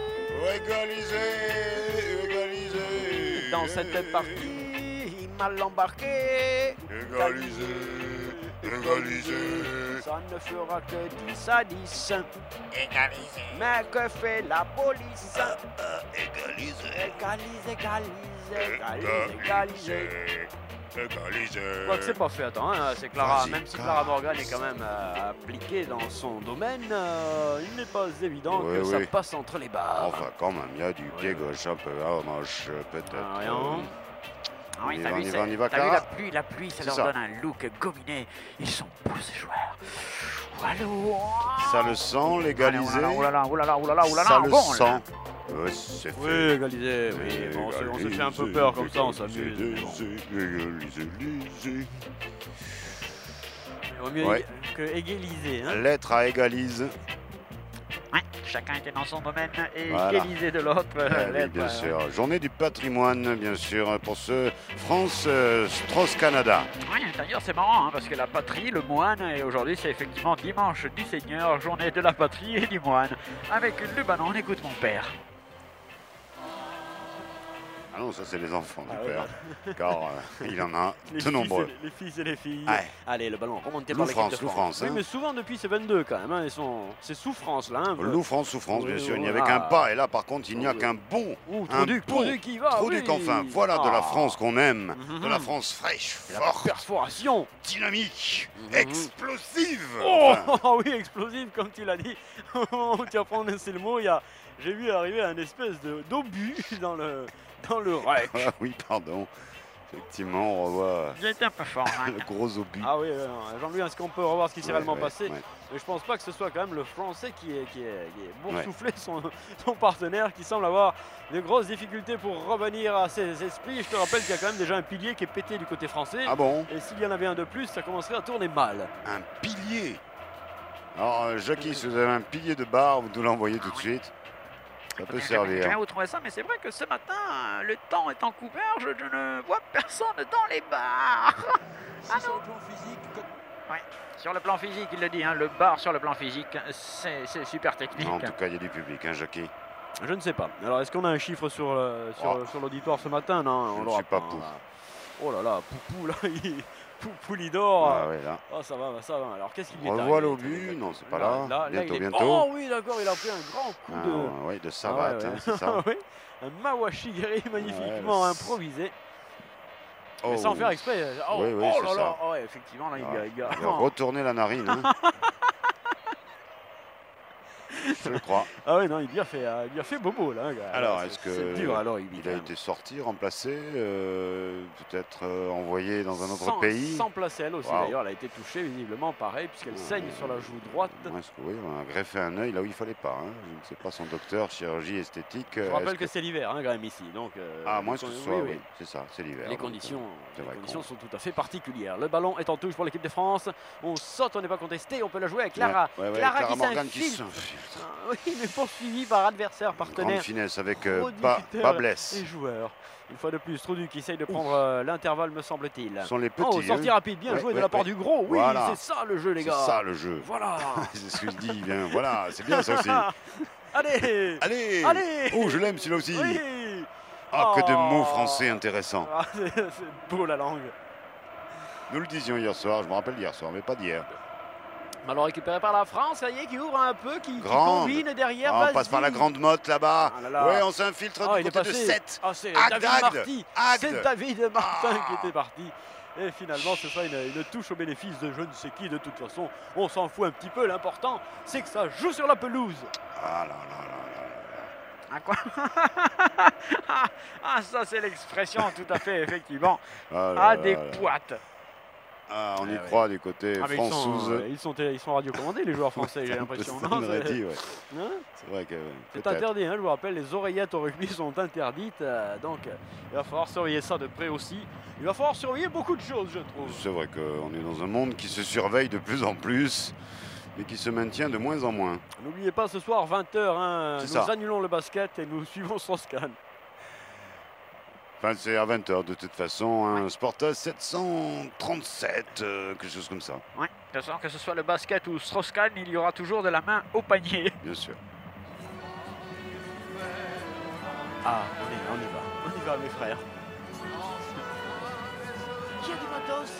[SPEAKER 1] Égaliser, égaliser.
[SPEAKER 3] dans cette partie. Mal embarqué.
[SPEAKER 1] Égaliser, égaliser.
[SPEAKER 3] Ça ne fera que dix à dix.
[SPEAKER 5] Égalisé.
[SPEAKER 3] Mais que fait la police?
[SPEAKER 1] Égaliser.
[SPEAKER 3] Égalise, égalise, égalise, égalise.
[SPEAKER 1] Égaliser.
[SPEAKER 3] Je crois que c'est pas fait, attends, hein, c'est Clara,
[SPEAKER 1] Vas-y,
[SPEAKER 3] même si
[SPEAKER 1] Clara.
[SPEAKER 3] Clara Morgan est quand même euh, appliquée dans son domaine, euh, il n'est pas évident
[SPEAKER 1] Oui,
[SPEAKER 3] que ça
[SPEAKER 1] oui.
[SPEAKER 3] passe entre les barres.
[SPEAKER 1] Enfin, quand même, il y a du pied
[SPEAKER 3] Ouais.
[SPEAKER 1] gauche un peu à moche, peut-être.
[SPEAKER 3] Ah, rien.
[SPEAKER 5] Ah oui,
[SPEAKER 1] On y
[SPEAKER 5] t'as
[SPEAKER 1] va,
[SPEAKER 5] vu,
[SPEAKER 1] on y
[SPEAKER 5] c'est-
[SPEAKER 1] va, on y va,
[SPEAKER 5] t'as vu
[SPEAKER 1] Clara
[SPEAKER 5] la pluie, la pluie, ça
[SPEAKER 1] C'est
[SPEAKER 5] leur
[SPEAKER 1] ça.
[SPEAKER 5] donne un look gominé. Ils sont beaux ces joueurs. Allô.
[SPEAKER 1] Ça le sent, légalisé.
[SPEAKER 5] Oh là là, oh là là, oh là là, oh là là,
[SPEAKER 1] Ça
[SPEAKER 5] on
[SPEAKER 1] le
[SPEAKER 5] gonfle.
[SPEAKER 1] sent. Ouais, c'est
[SPEAKER 3] Oui,
[SPEAKER 1] fait.
[SPEAKER 3] égalisé, oui, bon, on, se, on se fait un peu peur comme ça, on s'amuse. mais bon.
[SPEAKER 1] Égalisé, égalisé.
[SPEAKER 3] Il vaut mieux
[SPEAKER 1] Ouais.
[SPEAKER 3] ég- que égaliser, hein.
[SPEAKER 1] Lettre à égalise.
[SPEAKER 5] Ouais, chacun était dans son domaine et
[SPEAKER 1] Voilà.
[SPEAKER 5] égalisé de l'autre.
[SPEAKER 1] Eh oui,
[SPEAKER 5] lettre,
[SPEAKER 1] bien
[SPEAKER 5] euh,
[SPEAKER 1] sûr. Journée du patrimoine, bien sûr, pour ce France-Strauss-Canada.
[SPEAKER 5] Oui, d'ailleurs c'est marrant hein, parce que la patrie, le moine, et aujourd'hui c'est effectivement dimanche du Seigneur, journée de la patrie et du moine. Avec le ballon, on écoute mon père.
[SPEAKER 1] Ah non, ça c'est les enfants du
[SPEAKER 3] Ah ouais,
[SPEAKER 1] père, car euh, il en a
[SPEAKER 3] Les
[SPEAKER 1] de
[SPEAKER 3] fils
[SPEAKER 1] nombreux.
[SPEAKER 3] et les, les fils et les filles.
[SPEAKER 1] Ouais.
[SPEAKER 3] Allez, le ballon remonté
[SPEAKER 1] Loup
[SPEAKER 3] par l'équipe de
[SPEAKER 1] France, Loup
[SPEAKER 3] France.
[SPEAKER 1] France,
[SPEAKER 3] Oui,
[SPEAKER 1] hein.
[SPEAKER 3] mais souvent depuis c'est vingt-deux quand même. Hein, ils sont... C'est souffrance là. Hein,
[SPEAKER 1] Loup France, souffrance, bien
[SPEAKER 3] Oui,
[SPEAKER 1] sûr. Il n'y
[SPEAKER 3] voilà.
[SPEAKER 1] avait qu'un pas, et là par contre, il n'y a
[SPEAKER 3] Oui.
[SPEAKER 1] qu'un bon.
[SPEAKER 3] Ouh,
[SPEAKER 1] Un
[SPEAKER 3] Trouduc,
[SPEAKER 1] bon
[SPEAKER 3] Trouduc qui va.
[SPEAKER 1] Trouduc,
[SPEAKER 3] oui.
[SPEAKER 1] enfin, voilà de la
[SPEAKER 3] Ah.
[SPEAKER 1] France qu'on aime, de la
[SPEAKER 3] Mhm.
[SPEAKER 1] France fraîche,
[SPEAKER 3] Et la
[SPEAKER 1] forte,
[SPEAKER 3] perforation.
[SPEAKER 1] dynamique,
[SPEAKER 3] Mhm.
[SPEAKER 1] explosive.
[SPEAKER 3] Oh
[SPEAKER 1] Enfin,
[SPEAKER 3] oui, explosive comme tu l'as dit. Tu as prononcé le mot. Il y a... J'ai vu arriver un espèce de d'obus dans le dans le rec.
[SPEAKER 1] ah oui, pardon. Effectivement, on revoit
[SPEAKER 5] J'ai été un peu fort. hein.
[SPEAKER 1] le gros obus.
[SPEAKER 3] Ah oui, euh, non, Jean-Louis, est-ce qu'on peut revoir ce qui s'est
[SPEAKER 1] Ouais,
[SPEAKER 3] réellement
[SPEAKER 1] ouais,
[SPEAKER 3] passé?
[SPEAKER 1] ouais.
[SPEAKER 3] Mais je pense pas que ce soit quand même le Français qui est, qui est, qui est boursouflé son, son partenaire, qui semble avoir de grosses difficultés pour revenir à ses esprits. Je te rappelle qu'il y a quand même déjà un pilier qui est pété du côté français.
[SPEAKER 1] Ah bon?
[SPEAKER 3] Et s'il y en avait un de plus, ça commencerait à tourner mal.
[SPEAKER 1] Un pilier. Alors, euh, Jackie, si vous avez un pilier de bar, vous nous l'envoyez tout de suite. Ça peut
[SPEAKER 5] J'ai jamais
[SPEAKER 1] servir.
[SPEAKER 5] trouvé ça, mais c'est vrai que ce matin, le temps étant couvert, je, je ne vois personne dans les bars. Ah non. Ouais, sur le plan physique, il le dit, hein, le bar sur le plan physique, c'est c'est super technique.
[SPEAKER 1] Non, en tout cas, il y a du public, hein, Jackie.
[SPEAKER 3] Je ne sais pas. Alors, est-ce qu'on a un chiffre sur, le- sur,
[SPEAKER 1] Oh.
[SPEAKER 3] sur l'auditoire ce matin? Non,
[SPEAKER 1] Je
[SPEAKER 3] on
[SPEAKER 1] ne
[SPEAKER 3] l'aura
[SPEAKER 1] suis pas
[SPEAKER 3] hein,
[SPEAKER 1] pou.
[SPEAKER 3] là. Oh là là, Poupou, là, il... Poupou, il dort.
[SPEAKER 1] Ah ouais, là.
[SPEAKER 3] Oh, ça va, ça va. Alors, qu'est-ce qu'il lui est
[SPEAKER 1] Revois
[SPEAKER 3] arrivé?
[SPEAKER 1] l'obus. Non, c'est pas là. Bientôt,
[SPEAKER 3] il est-
[SPEAKER 1] bientôt.
[SPEAKER 3] Oh oui, d'accord, il a pris un grand coup
[SPEAKER 1] Ah,
[SPEAKER 3] de...
[SPEAKER 1] ouais, ouais, de savate,
[SPEAKER 3] Ah ouais,
[SPEAKER 1] hein,
[SPEAKER 3] ouais.
[SPEAKER 1] c'est ça.
[SPEAKER 3] Oui, un mawashigiri magnifiquement
[SPEAKER 1] Ouais, le-
[SPEAKER 3] improvisé.
[SPEAKER 1] Oh.
[SPEAKER 3] Mais sans faire exprès. Oh,
[SPEAKER 1] Oui, oui,
[SPEAKER 3] oh
[SPEAKER 1] c'est
[SPEAKER 3] là
[SPEAKER 1] ça.
[SPEAKER 3] là. Oh, ouais, effectivement, là, il y a... il y a-
[SPEAKER 1] Il a retourné la narine. Hein. Je le crois.
[SPEAKER 3] Ah oui, non, il lui a fait, euh, il lui a fait bobo, là. gars.
[SPEAKER 1] Alors,
[SPEAKER 3] C'est-
[SPEAKER 1] est-ce que
[SPEAKER 3] c'est dur, alors, il,
[SPEAKER 1] il a été sorti, remplacé, euh, peut-être euh, envoyé dans un autre
[SPEAKER 3] sans,
[SPEAKER 1] pays?
[SPEAKER 3] Sans placer elle aussi,
[SPEAKER 1] Waouh.
[SPEAKER 3] d'ailleurs, elle a été touchée, visiblement, pareil, puisqu'elle
[SPEAKER 1] Ouais.
[SPEAKER 3] saigne sur la joue droite.
[SPEAKER 1] Est-ce que oui, on a greffé un œil là où il fallait pas. Hein. Je ne sais pas, son docteur, chirurgie esthétique.
[SPEAKER 3] Je
[SPEAKER 1] euh,
[SPEAKER 3] vous rappelle
[SPEAKER 1] est-ce
[SPEAKER 3] que, c'est l'hiver, hein, quand même, ici. Donc, euh,
[SPEAKER 1] Ah, moins
[SPEAKER 3] les
[SPEAKER 1] que ce
[SPEAKER 3] con-
[SPEAKER 1] soit,
[SPEAKER 3] oui,
[SPEAKER 1] oui,
[SPEAKER 3] oui.
[SPEAKER 1] c'est ça, c'est l'hiver.
[SPEAKER 3] Les
[SPEAKER 1] donc,
[SPEAKER 3] conditions,
[SPEAKER 1] euh, c'est
[SPEAKER 3] les
[SPEAKER 1] vrai
[SPEAKER 3] conditions
[SPEAKER 1] qu'on-
[SPEAKER 3] sont tout à fait particulières. Le ballon est en touche pour l'équipe de France. On saute, on n'est pas contesté. On peut la jouer avec Clara.
[SPEAKER 1] Ouais, ouais, ouais,
[SPEAKER 3] Clara,
[SPEAKER 1] Clara
[SPEAKER 3] qui
[SPEAKER 1] Morgan qui
[SPEAKER 3] s'infiltre.
[SPEAKER 1] s'infiltre.
[SPEAKER 3] Ah, oui, mais poursuivi par adversaire,
[SPEAKER 1] Grande
[SPEAKER 3] partenaire
[SPEAKER 1] finesse avec euh,
[SPEAKER 3] Roddy
[SPEAKER 1] pas,
[SPEAKER 3] Cutter
[SPEAKER 1] pas blesse.
[SPEAKER 3] et joueur. Une fois de plus, Trouduc qui essaye de prendre euh, l'intervalle, me semble-t-il.
[SPEAKER 1] Ce sont les petits.
[SPEAKER 3] Oh, sortie
[SPEAKER 1] hein.
[SPEAKER 3] rapide, bien
[SPEAKER 1] Ouais,
[SPEAKER 3] joué de
[SPEAKER 1] ouais,
[SPEAKER 3] la part
[SPEAKER 1] ouais.
[SPEAKER 3] du gros. Oui,
[SPEAKER 1] Voilà.
[SPEAKER 3] c'est ça le jeu, les
[SPEAKER 1] C'est
[SPEAKER 3] gars.
[SPEAKER 1] ça le jeu.
[SPEAKER 3] Voilà.
[SPEAKER 1] C'est ce que je dis, bien. Voilà, c'est bien ça aussi.
[SPEAKER 3] Allez.
[SPEAKER 1] Allez
[SPEAKER 3] Allez.
[SPEAKER 1] Oh, je l'aime celui-là aussi.
[SPEAKER 3] Oui.
[SPEAKER 1] Ah, que de
[SPEAKER 2] Oh.
[SPEAKER 1] mots français intéressants.
[SPEAKER 2] Ah, c'est c'est beau la langue.
[SPEAKER 1] Nous le disions hier soir, je me rappelle hier soir, mais pas d'hier.
[SPEAKER 2] Ballon récupéré par la France, ça y est, qui ouvre un peu, qui, qui
[SPEAKER 1] Grande.
[SPEAKER 2] combine derrière.
[SPEAKER 1] Ah, on passe par la
[SPEAKER 2] vas-y.
[SPEAKER 1] grande motte là-bas.
[SPEAKER 2] Ah là là.
[SPEAKER 1] Ouais, on s'infiltre
[SPEAKER 2] Ah,
[SPEAKER 1] du
[SPEAKER 2] il est
[SPEAKER 1] côté de
[SPEAKER 2] passé.
[SPEAKER 1] sept.
[SPEAKER 2] Ah, c'est
[SPEAKER 1] Agde,
[SPEAKER 2] David
[SPEAKER 1] Agde,
[SPEAKER 2] Marty.
[SPEAKER 1] Agde.
[SPEAKER 2] C'est David Martin
[SPEAKER 1] Ah.
[SPEAKER 2] qui était parti. Et finalement, ce sera une, une touche au bénéfice de je ne sais qui. De toute façon, on s'en fout un petit peu. L'important, c'est que ça joue sur la pelouse.
[SPEAKER 1] Ah là là là là là.
[SPEAKER 5] Ah quoi ah, ah, ça c'est l'expression tout à fait, effectivement.
[SPEAKER 1] Ah là là là.
[SPEAKER 5] Adéquate.
[SPEAKER 1] Ah, on y
[SPEAKER 2] Ah,
[SPEAKER 1] croit du côté
[SPEAKER 2] Ah, mais ils, sont,
[SPEAKER 1] françoise.
[SPEAKER 2] euh, ils, sont, ils sont radiocommandés, les joueurs français, j'ai l'impression.
[SPEAKER 1] Ça
[SPEAKER 2] Non,
[SPEAKER 1] me l'aurait
[SPEAKER 2] c'est-
[SPEAKER 1] dit, ouais.
[SPEAKER 2] hein
[SPEAKER 1] C'est vrai que
[SPEAKER 2] C'est
[SPEAKER 1] peut-être.
[SPEAKER 2] interdit, hein, je vous rappelle, les oreillettes au rugby sont interdites. euh, donc, euh, il va falloir surveiller ça de près aussi. Il va falloir surveiller beaucoup de choses, je trouve.
[SPEAKER 1] C'est vrai qu'on est dans un monde qui se surveille de plus en plus, mais qui se maintient de moins en moins.
[SPEAKER 2] N'oubliez pas, ce soir, vingt heures, hein,
[SPEAKER 1] C'est
[SPEAKER 2] nous
[SPEAKER 1] ça.
[SPEAKER 2] annulons le basket et nous suivons Strauss-Kahn.
[SPEAKER 1] Enfin, c'est à vingt heures de toute façon. Un Sporta sept cent trente-sept, euh, quelque chose comme ça,
[SPEAKER 5] Ouais, de toute façon, que ce soit le basket ou Strauss-Kahn, il y aura toujours de la main au panier.
[SPEAKER 1] bien sûr.
[SPEAKER 2] Ah, on y va, on y va. On y va, mes frères. Qui a du matos?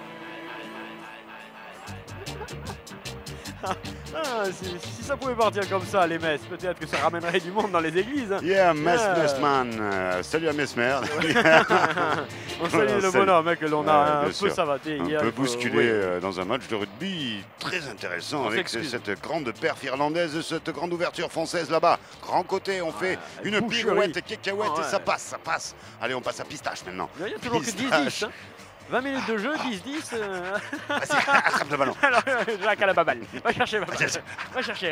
[SPEAKER 2] Ah, si, si ça pouvait partir comme ça, les messes, peut-être que ça ramènerait du monde dans les églises. hein.
[SPEAKER 1] Yeah, Mess
[SPEAKER 2] Yeah.
[SPEAKER 1] Messman. Euh, salut à Mesmer.
[SPEAKER 2] On salue le
[SPEAKER 1] Salut.
[SPEAKER 2] bonhomme hein, que l'on a
[SPEAKER 1] Ouais,
[SPEAKER 2] un
[SPEAKER 1] bien
[SPEAKER 2] peu
[SPEAKER 1] sûr.
[SPEAKER 2] savaté
[SPEAKER 1] Un
[SPEAKER 2] hier.
[SPEAKER 1] peu
[SPEAKER 2] il faut-
[SPEAKER 1] bousculé
[SPEAKER 2] oui.
[SPEAKER 1] euh, dans un match de rugby très intéressant
[SPEAKER 2] On
[SPEAKER 1] avec
[SPEAKER 2] s'excuse.
[SPEAKER 1] cette grande perf irlandaise, cette grande ouverture française là-bas. Grand côté, on fait
[SPEAKER 2] Ouais,
[SPEAKER 1] une
[SPEAKER 2] boucherie.
[SPEAKER 1] pirouette, cacahuète
[SPEAKER 2] Ah
[SPEAKER 1] et ça
[SPEAKER 2] ouais.
[SPEAKER 1] passe, ça passe. Allez, on passe à pistache maintenant.
[SPEAKER 2] Il y a toujours que dix
[SPEAKER 1] Pistache.
[SPEAKER 2] dix. hein. vingt minutes de jeu, dix dix. euh,
[SPEAKER 1] Vas-y, attrape le ballon.
[SPEAKER 2] Alors, Jacques à la baballe. Va chercher, va, va chercher.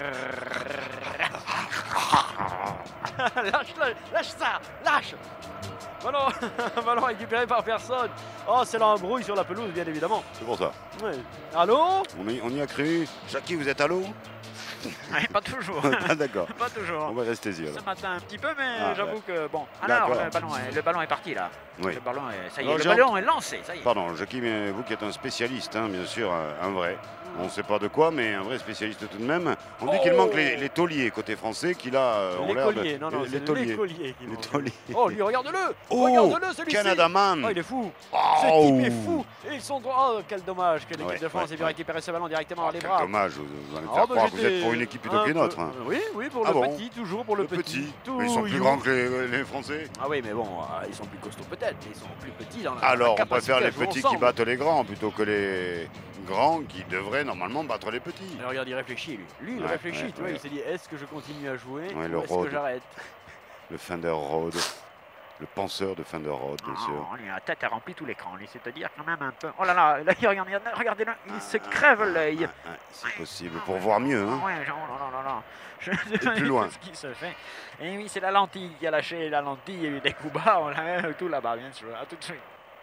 [SPEAKER 2] lâche, lâche, lâche ça, lâche. Ballon, ballon récupéré par personne. Oh, c'est l'embrouille sur la pelouse, bien évidemment.
[SPEAKER 1] C'est pour ça.
[SPEAKER 2] Ouais. Allô?
[SPEAKER 1] On y, on y a cru. Jackie, vous êtes à l'eau?
[SPEAKER 5] Ouais, pas toujours.
[SPEAKER 1] Ah, d'accord.
[SPEAKER 5] Pas toujours.
[SPEAKER 1] On va rester y
[SPEAKER 5] Ce
[SPEAKER 1] alors.
[SPEAKER 5] matin un petit peu, mais
[SPEAKER 1] Ah,
[SPEAKER 5] j'avoue que bon. Alors
[SPEAKER 1] D'accord.
[SPEAKER 5] le ballon, est, le ballon est parti là.
[SPEAKER 1] Oui.
[SPEAKER 5] Le ballon est, ça y est,
[SPEAKER 1] Alors,
[SPEAKER 5] le
[SPEAKER 1] j'ai
[SPEAKER 5] ballon est lancé, ça y est.
[SPEAKER 1] Pardon, Jackie, mais vous qui êtes un spécialiste, hein, bien sûr, un, un vrai. On ne sait pas de quoi, mais un vrai spécialiste tout de même. On dit qu'il
[SPEAKER 2] Oh.
[SPEAKER 1] manque les, les tauliers côté français, qui là euh, ont l'air de...
[SPEAKER 2] L'écolier, non, non,
[SPEAKER 1] les,
[SPEAKER 2] c'est
[SPEAKER 1] les tauliers.
[SPEAKER 2] l'écolier qui
[SPEAKER 1] Les
[SPEAKER 2] manque.
[SPEAKER 1] tauliers.
[SPEAKER 2] Oh, lui, regarde-le.
[SPEAKER 1] Oh,
[SPEAKER 2] Regarde-le, celui-ci.
[SPEAKER 1] Canada Man.
[SPEAKER 2] Oh, il est fou.
[SPEAKER 1] Oh.
[SPEAKER 2] Ce type est fou. Et ils sont droits. Oh, quel dommage que l'équipe
[SPEAKER 1] Ouais,
[SPEAKER 2] de France
[SPEAKER 1] ouais,
[SPEAKER 2] ait bien
[SPEAKER 1] ouais.
[SPEAKER 2] récupéré ce ballon directement dans les
[SPEAKER 1] Quel
[SPEAKER 2] bras.
[SPEAKER 1] dommage, vous, vous allez me
[SPEAKER 2] Ah,
[SPEAKER 1] faire
[SPEAKER 2] bah,
[SPEAKER 1] croire que vous
[SPEAKER 2] j'étais
[SPEAKER 1] êtes pour une équipe plutôt
[SPEAKER 2] un
[SPEAKER 1] qu'une
[SPEAKER 2] peu-
[SPEAKER 1] autre. hein.
[SPEAKER 2] Oui, oui, pour
[SPEAKER 1] Ah
[SPEAKER 2] le
[SPEAKER 1] bon
[SPEAKER 2] petit, toujours pour le,
[SPEAKER 1] Le petit.
[SPEAKER 2] Tout
[SPEAKER 1] Mais ils sont plus
[SPEAKER 2] you.
[SPEAKER 1] grands que les, les Français.
[SPEAKER 2] Ah oui, mais bon, euh, ils sont plus costauds peut-être, mais ils sont plus petits dans la
[SPEAKER 1] Alors, on
[SPEAKER 2] capacité
[SPEAKER 1] préfère
[SPEAKER 2] à
[SPEAKER 1] les
[SPEAKER 2] jouer
[SPEAKER 1] petits qui
[SPEAKER 2] ensemble.
[SPEAKER 1] battent les grands plutôt que les grands qui devraient normalement battre les petits.
[SPEAKER 2] Mais regarde, il réfléchit, lui. Lui, il
[SPEAKER 1] Ouais,
[SPEAKER 2] réfléchit,
[SPEAKER 1] ouais,
[SPEAKER 2] tu vois,
[SPEAKER 1] ouais.
[SPEAKER 2] il s'est dit, est-ce que je continue à jouer
[SPEAKER 1] Ouais,
[SPEAKER 2] ou
[SPEAKER 1] le
[SPEAKER 2] est-ce
[SPEAKER 1] road.
[SPEAKER 2] que j'arrête?
[SPEAKER 1] Le Fender Road. Le penseur de Fender Road, bien sûr.
[SPEAKER 5] Oh, lui, la tête a rempli tout l'écran, lui, c'est-à-dire quand même un peu. Oh là là, là il regarde, regardez-le, il se crève l'œil.
[SPEAKER 1] Ouais, ouais, c'est possible, pour voir mieux. Hein.
[SPEAKER 5] Ouais, genre, oh là là là. Je
[SPEAKER 1] plus loin.
[SPEAKER 5] ce qui se fait. Et oui, c'est la lentille qui a lâché la lentille, il y a eu des coups bas, on l'a tout là-bas, bien sûr. À tout de suite.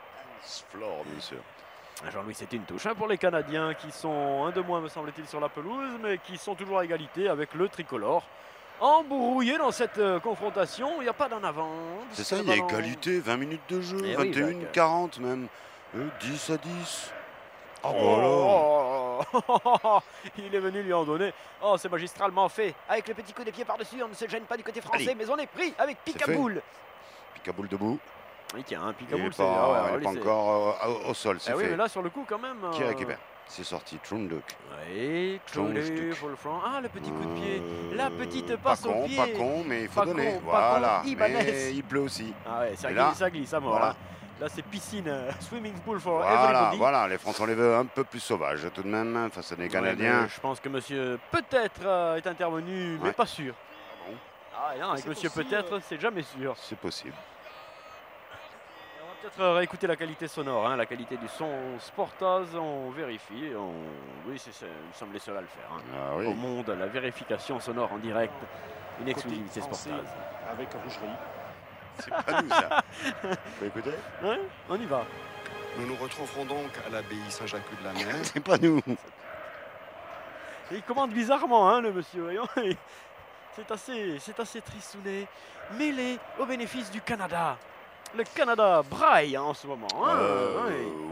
[SPEAKER 1] Flore, bien sûr.
[SPEAKER 2] Ah, Jean-Louis, c'est une touche hein, pour les Canadiens qui sont un de moins, me semble-t-il, sur la pelouse, mais qui sont toujours à égalité avec le tricolore. Embrouillé dans cette euh, confrontation, il n'y a pas d'en avant.
[SPEAKER 1] C'est ça,
[SPEAKER 2] Le
[SPEAKER 1] il y a
[SPEAKER 2] ballon-
[SPEAKER 1] égalité, vingt minutes de jeu,
[SPEAKER 2] Eh oui,
[SPEAKER 1] vingt et un
[SPEAKER 2] Jacques.
[SPEAKER 1] quarante même, Euh, dix à dix. Oh,
[SPEAKER 2] Oh,
[SPEAKER 1] alors.
[SPEAKER 2] oh, oh, oh, oh, il est venu lui en donner. Oh, c'est magistralement fait. Avec le petit coup des pieds par-dessus, on ne se gêne pas du côté français,
[SPEAKER 1] Allez.
[SPEAKER 2] mais on est pris avec
[SPEAKER 1] C'est
[SPEAKER 2] Picaboule.
[SPEAKER 1] Picaboule debout.
[SPEAKER 2] Oui, tiens, un
[SPEAKER 1] Il n'est
[SPEAKER 2] Picaboule, c'est.
[SPEAKER 1] pas,
[SPEAKER 2] ah ouais,
[SPEAKER 1] il est
[SPEAKER 2] alors lui,
[SPEAKER 1] pas
[SPEAKER 2] c'est-
[SPEAKER 1] encore euh, au, au sol, c'est
[SPEAKER 2] Ah oui,
[SPEAKER 1] fait.
[SPEAKER 2] mais là, sur le coup, quand même.
[SPEAKER 1] Qui
[SPEAKER 2] euh,
[SPEAKER 1] récupère? C'est sorti, Trunduk.
[SPEAKER 2] Oui,
[SPEAKER 1] Trondje.
[SPEAKER 2] Trondje pour le front. Ah, le petit coup de pied.
[SPEAKER 1] Euh,
[SPEAKER 2] La petite
[SPEAKER 1] pas
[SPEAKER 2] passe au
[SPEAKER 1] con,
[SPEAKER 2] pied.
[SPEAKER 1] Pas con, mais il faut
[SPEAKER 2] Pas
[SPEAKER 1] donner.
[SPEAKER 2] con, pas con,
[SPEAKER 1] Voilà.
[SPEAKER 2] Ibanez.
[SPEAKER 1] Mais il pleut aussi.
[SPEAKER 2] Ah ouais, ça
[SPEAKER 1] Et
[SPEAKER 2] glisse,
[SPEAKER 1] là,
[SPEAKER 2] ça glisse à mort.
[SPEAKER 1] voilà.
[SPEAKER 2] Là, là c'est piscine, euh, swimming pool for
[SPEAKER 1] Voilà,
[SPEAKER 2] everybody.
[SPEAKER 1] voilà, les Français on les veut un peu plus sauvages tout de même face à des
[SPEAKER 2] Ouais,
[SPEAKER 1] Canadiens.
[SPEAKER 2] mais je pense que monsieur peut-être euh, est intervenu, mais
[SPEAKER 1] Ouais.
[SPEAKER 2] pas sûr.
[SPEAKER 1] bon
[SPEAKER 2] Ah non, avec
[SPEAKER 4] C'est
[SPEAKER 2] monsieur
[SPEAKER 4] aussi,
[SPEAKER 2] peut-être,
[SPEAKER 4] euh,
[SPEAKER 2] c'est jamais sûr.
[SPEAKER 1] C'est possible.
[SPEAKER 2] On va peut-être euh, réécouter la qualité sonore, hein, la qualité du son Sportaz, on vérifie. On... Oui, c'est, c'est- nous sommes les seuls à le faire. hein.
[SPEAKER 1] Ah
[SPEAKER 2] Au
[SPEAKER 1] oui.
[SPEAKER 2] monde, la vérification sonore en direct, une exclusivité
[SPEAKER 4] Côté français,
[SPEAKER 2] Sportaz.
[SPEAKER 4] avec rougerie.
[SPEAKER 1] C'est pas nous ça. Faut écouter?
[SPEAKER 2] Ouais, on y va.
[SPEAKER 6] Nous nous retrouverons donc à l'abbaye Saint-Jacques-de-la-Mer.
[SPEAKER 1] C'est pas nous.
[SPEAKER 2] Et il commande bizarrement, hein, le monsieur. voyons. C'est assez, c'est assez tristounet. Mêlé au bénéfice du Canada. Le Canada braille hein, en ce moment. hein.
[SPEAKER 1] Euh,
[SPEAKER 2] Ouais.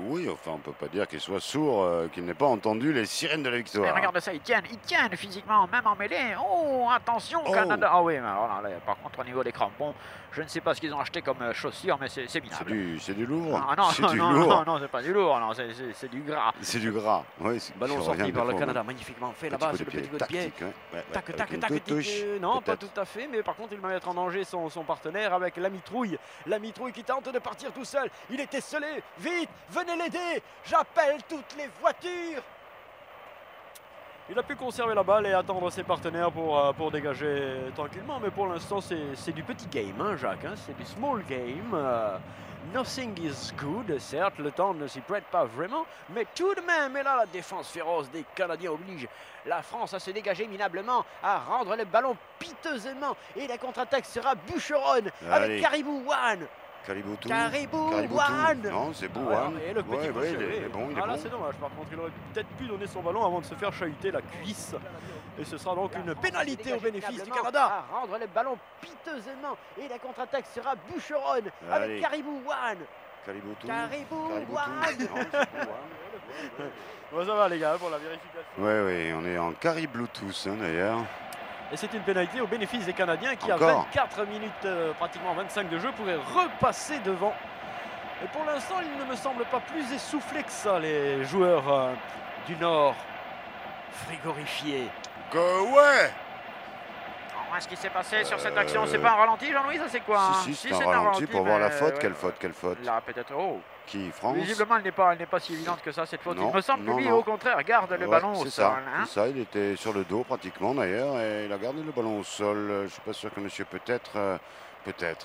[SPEAKER 1] Oui, enfin, on peut pas dire qu'il soit sourd, euh, qu'il n'ait pas entendu les sirènes de la
[SPEAKER 5] Mais
[SPEAKER 1] victoire.
[SPEAKER 5] regarde ça, ils tiennent, ils tiennent physiquement, même en mêlée. Oh, attention,
[SPEAKER 1] Oh.
[SPEAKER 5] Canada. Ah oui, mais alors là, là, par contre, au niveau des crampons, je ne sais pas ce qu'ils ont acheté comme euh, chaussures, mais c'est c'est
[SPEAKER 1] C'est
[SPEAKER 5] minable.
[SPEAKER 1] du, c'est du lourd.
[SPEAKER 5] Ah non,
[SPEAKER 1] c'est
[SPEAKER 5] non,
[SPEAKER 1] du
[SPEAKER 5] non,
[SPEAKER 1] lourd.
[SPEAKER 5] non, non, c'est pas du lourd, non, c'est- c'est c'est du gras.
[SPEAKER 1] C'est du gras. Oui, c'est-
[SPEAKER 2] Ballon
[SPEAKER 1] qui
[SPEAKER 2] sorti
[SPEAKER 1] revient
[SPEAKER 2] par
[SPEAKER 1] de
[SPEAKER 2] le
[SPEAKER 1] fond,
[SPEAKER 2] Canada,
[SPEAKER 1] hein.
[SPEAKER 2] magnifiquement fait
[SPEAKER 1] Petit
[SPEAKER 2] là-bas
[SPEAKER 1] coup
[SPEAKER 2] sur
[SPEAKER 1] de
[SPEAKER 2] le petit
[SPEAKER 1] pied,
[SPEAKER 2] coup de pied.
[SPEAKER 1] tactique, ouais, ouais, ouais,
[SPEAKER 2] Tac,
[SPEAKER 1] avec
[SPEAKER 2] tac,
[SPEAKER 1] une
[SPEAKER 2] tac,
[SPEAKER 1] touche,
[SPEAKER 2] tic, euh, non, pas
[SPEAKER 1] peut-être.
[SPEAKER 2] tout à fait, mais par contre il va mettre en danger son, son partenaire avec la mitrouille. La mitrouille qui tente de partir tout seul. Il est esselé, vite, venez l'aider, j'appelle toutes les voitures. Il a pu conserver la balle et attendre ses partenaires pour, euh, pour dégager tranquillement, mais pour l'instant c'est c'est du petit game, hein, Jacques, hein, c'est du small game. euh, Nothing is good, certes, le temps ne s'y prête pas vraiment, mais tout de même, et là, la défense féroce des Canadiens oblige la France à se dégager minablement, à rendre le ballon piteusement, et la contre-attaque sera bûcheronne
[SPEAKER 1] Allez.
[SPEAKER 2] avec Caribou One.
[SPEAKER 1] Caribou tout.
[SPEAKER 2] Caribou
[SPEAKER 1] Caribou
[SPEAKER 2] One.
[SPEAKER 1] tout. Non, c'est beau.
[SPEAKER 2] Ah,
[SPEAKER 1] hein.
[SPEAKER 2] et le petit
[SPEAKER 1] Ouais,
[SPEAKER 2] coup de
[SPEAKER 1] ouais, il
[SPEAKER 2] pied,
[SPEAKER 1] est, il est bon, il est
[SPEAKER 2] ah, là,
[SPEAKER 1] bon.
[SPEAKER 2] c'est dommage, par contre, il aurait peut-être pu donner son ballon avant de se faire chahuter la cuisse. Et ce sera donc une pénalité au bénéfice du Canada. À rendre le ballon piteusement, et la contre-attaque sera bûcheronne
[SPEAKER 1] Allez.
[SPEAKER 2] avec Caribou One.
[SPEAKER 1] Caribou tout.
[SPEAKER 2] Caribou
[SPEAKER 1] Caribou
[SPEAKER 2] One.
[SPEAKER 1] tout. Non, c'est beau, hein.
[SPEAKER 2] Bon, ça va les gars pour la vérification.
[SPEAKER 1] Ouais, ouais, on est en carry Bluetooth hein, d'ailleurs.
[SPEAKER 2] Et c'est une pénalité au bénéfice des Canadiens qui,
[SPEAKER 1] Encore.
[SPEAKER 2] à vingt-quatre minutes, euh, pratiquement vingt-cinq de jeu, pourraient repasser devant. Et pour l'instant, il ne me semble pas plus essoufflés que ça, les joueurs euh, du Nord. Frigorifiés.
[SPEAKER 1] Que ouais.
[SPEAKER 5] Alors, ce qui s'est passé sur cette action, c'est pas un ralenti, Jean-Louis, ça c'est quoi hein
[SPEAKER 1] Si, si, c'est un ralenti pour voir la
[SPEAKER 5] mais,
[SPEAKER 1] faute.
[SPEAKER 5] ouais,
[SPEAKER 1] Quelle faute, quelle faute.
[SPEAKER 5] Là, peut-être. Oh,
[SPEAKER 1] Qui, France?
[SPEAKER 5] visiblement, elle n'est pas, elle n'est pas si évidente que ça, cette faute.
[SPEAKER 1] Non,
[SPEAKER 5] Il me semble
[SPEAKER 1] non,
[SPEAKER 5] que lui,
[SPEAKER 1] non.
[SPEAKER 5] au contraire, garde le
[SPEAKER 1] Ouais,
[SPEAKER 5] ballon au
[SPEAKER 1] c'est
[SPEAKER 5] sol.
[SPEAKER 1] ça,
[SPEAKER 5] hein.
[SPEAKER 1] c'est ça, il était sur le dos pratiquement d'ailleurs et il a gardé le ballon au sol. Euh, Je suis pas sûr que monsieur peut-être, euh, peut-être.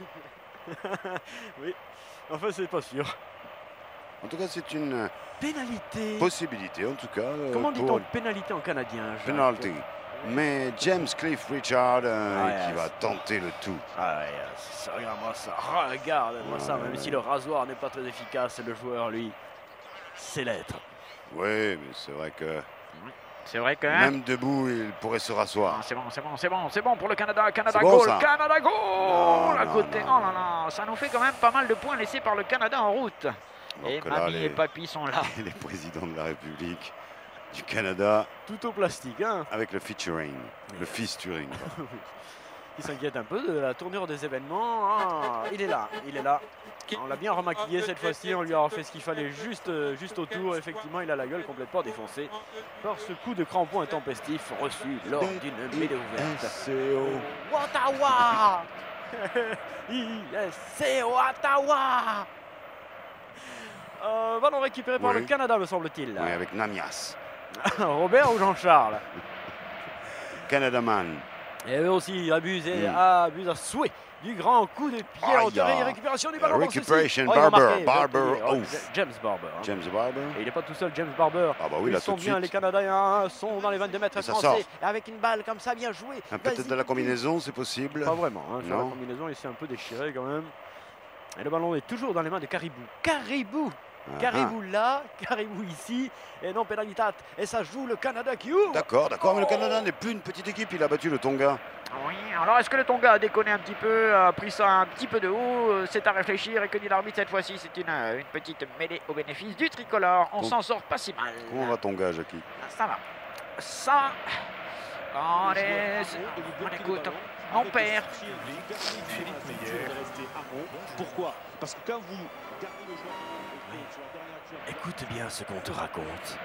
[SPEAKER 2] Oui, enfin, c'est pas sûr.
[SPEAKER 1] En tout cas, c'est une euh,
[SPEAKER 2] Pénalité.
[SPEAKER 1] possibilité en tout cas. euh,
[SPEAKER 2] Comment
[SPEAKER 1] pour
[SPEAKER 2] dit-on pénalité en canadien, Jacques?
[SPEAKER 1] penalty. Mais James Cliff Richard euh,
[SPEAKER 2] Ouais,
[SPEAKER 1] qui va
[SPEAKER 2] c'est-
[SPEAKER 1] tenter le tout.
[SPEAKER 2] Ah ouais, ça, regarde-moi ça, regarde-moi ça,
[SPEAKER 1] Ouais,
[SPEAKER 2] même
[SPEAKER 1] ouais.
[SPEAKER 2] si le rasoir n'est pas très efficace, le joueur, lui, c'est l'être.
[SPEAKER 1] Oui, mais c'est vrai que
[SPEAKER 5] C'est vrai que.
[SPEAKER 1] même debout, il pourrait se rasseoir.
[SPEAKER 5] Ah, c'est bon, c'est bon, c'est bon, c'est bon pour le Canada. Canada
[SPEAKER 1] C'est bon,
[SPEAKER 5] goal,
[SPEAKER 1] ça.
[SPEAKER 5] Canada goal
[SPEAKER 1] Non,
[SPEAKER 5] à
[SPEAKER 1] non,
[SPEAKER 5] côté.
[SPEAKER 1] non,
[SPEAKER 5] Oh là là, ça nous fait quand même pas mal de points laissés par le Canada en route. Et
[SPEAKER 1] Donc là,
[SPEAKER 5] mamie
[SPEAKER 1] les,
[SPEAKER 5] et papy sont là.
[SPEAKER 1] les présidents de la République du Canada
[SPEAKER 2] Tout au plastique, hein.
[SPEAKER 1] avec le featuring, le featuring.
[SPEAKER 2] Il s'inquiète un peu de la tournure des événements. Ah, il est là, il est là. On l'a bien remaquillé cette fois-ci, on lui a refait ce qu'il fallait juste, euh, juste autour. Effectivement, il a la gueule complètement défoncée par ce coup de crampon intempestif reçu lors d'une mêlée ouverte.
[SPEAKER 1] S C O.
[SPEAKER 2] Ottawa I S C Ottawa euh, Ballon récupéré par
[SPEAKER 1] Oui.
[SPEAKER 2] le Canada, me semble-t-il.
[SPEAKER 1] Oui, avec Namias.
[SPEAKER 2] Robert ou Jean-Charles?
[SPEAKER 1] Canadaman.
[SPEAKER 2] Et eux aussi, il abuse et
[SPEAKER 1] Mm.
[SPEAKER 2] abuse à souhait du grand coup de pied
[SPEAKER 1] Aïe,
[SPEAKER 2] en terrain,
[SPEAKER 1] ah.
[SPEAKER 2] récupération du ballon. pour ceci.
[SPEAKER 1] Recuperation,
[SPEAKER 2] Oh, il a
[SPEAKER 1] Barber,
[SPEAKER 2] marqué,
[SPEAKER 1] Barber,
[SPEAKER 2] donc, il-
[SPEAKER 1] ouf.
[SPEAKER 2] James Barber. hein.
[SPEAKER 1] James Barber.
[SPEAKER 2] Et il n'est pas tout seul, James Barber.
[SPEAKER 1] Ah bah oui,
[SPEAKER 2] Ils
[SPEAKER 1] là
[SPEAKER 2] sont
[SPEAKER 1] tout de
[SPEAKER 2] bien,
[SPEAKER 1] suite.
[SPEAKER 2] les Canadiens sont dans les vingt-deux mètres
[SPEAKER 1] Et ça
[SPEAKER 2] français.
[SPEAKER 1] sort.
[SPEAKER 2] Avec une balle comme ça, bien jouée.
[SPEAKER 1] Ah, Peut-être
[SPEAKER 2] Vas-y,
[SPEAKER 1] de la
[SPEAKER 2] continue.
[SPEAKER 1] combinaison, c'est possible.
[SPEAKER 2] Pas vraiment, hein, sur la
[SPEAKER 1] Non.
[SPEAKER 2] combinaison, il s'est un peu déchiré quand même. Et le ballon est toujours dans les mains de Caribou. Caribou
[SPEAKER 1] Ah,
[SPEAKER 2] Caribou là, Caribou ici, et non pénalitat. Et ça joue le Canada qui ouvre.
[SPEAKER 1] D'accord, d'accord, mais le Canada n'est plus une petite équipe, il a battu le Tonga.
[SPEAKER 5] Oui, alors est-ce que le Tonga a déconné un petit peu, a pris ça un petit peu de haut, euh, c'est à réfléchir et que dit l'arbitre cette fois-ci? C'est une, euh, une petite mêlée au bénéfice du tricolore, on
[SPEAKER 1] Com-
[SPEAKER 5] s'en sort pas si mal.
[SPEAKER 1] Comment va Tonga, Jackie?
[SPEAKER 5] Ça va. Ça. Allez, c'est- on écoute. On perd.
[SPEAKER 7] Pourquoi? Parce que quand vous gardez le joueur sur la dernière action,
[SPEAKER 2] Écoute bien ce qu'on te raconte.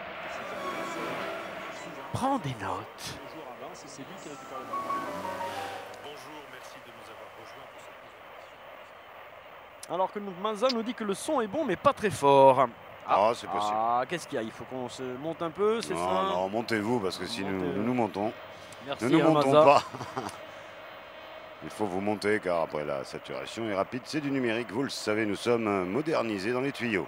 [SPEAKER 2] Prends des notes.
[SPEAKER 7] le joueur avance et c'est lui qui récupère le ballon.
[SPEAKER 8] Bonjour, merci de nous avoir rejoints pour cette mise en
[SPEAKER 2] Alors que notre Manza nous dit que le son est bon, mais pas très fort.
[SPEAKER 1] Ah, c'est possible.
[SPEAKER 2] Ah, qu'est-ce qu'il y a? Il faut qu'on se monte un peu, c'est
[SPEAKER 1] Non,
[SPEAKER 2] ça?
[SPEAKER 1] non, montez-vous, parce que si nous,
[SPEAKER 2] Montez.
[SPEAKER 1] nous nous montons,
[SPEAKER 2] Merci,
[SPEAKER 1] ne nous
[SPEAKER 2] hein,
[SPEAKER 1] montons
[SPEAKER 2] Manza.
[SPEAKER 1] pas. Il faut vous monter, car après la saturation est rapide, c'est du numérique. Vous le savez, nous sommes modernisés dans les tuyaux.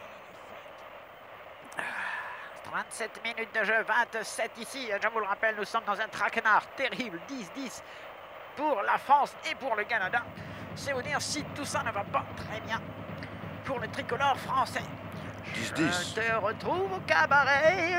[SPEAKER 5] trente-sept minutes de jeu, vingt-sept ici. Je vous le rappelle, nous sommes dans un traquenard terrible. dix dix pour la France et pour le Canada. C'est vous dire si tout ça ne va pas très bien pour le tricolore français.
[SPEAKER 1] dix
[SPEAKER 5] Je
[SPEAKER 1] dix.
[SPEAKER 5] te retrouve au cabaret.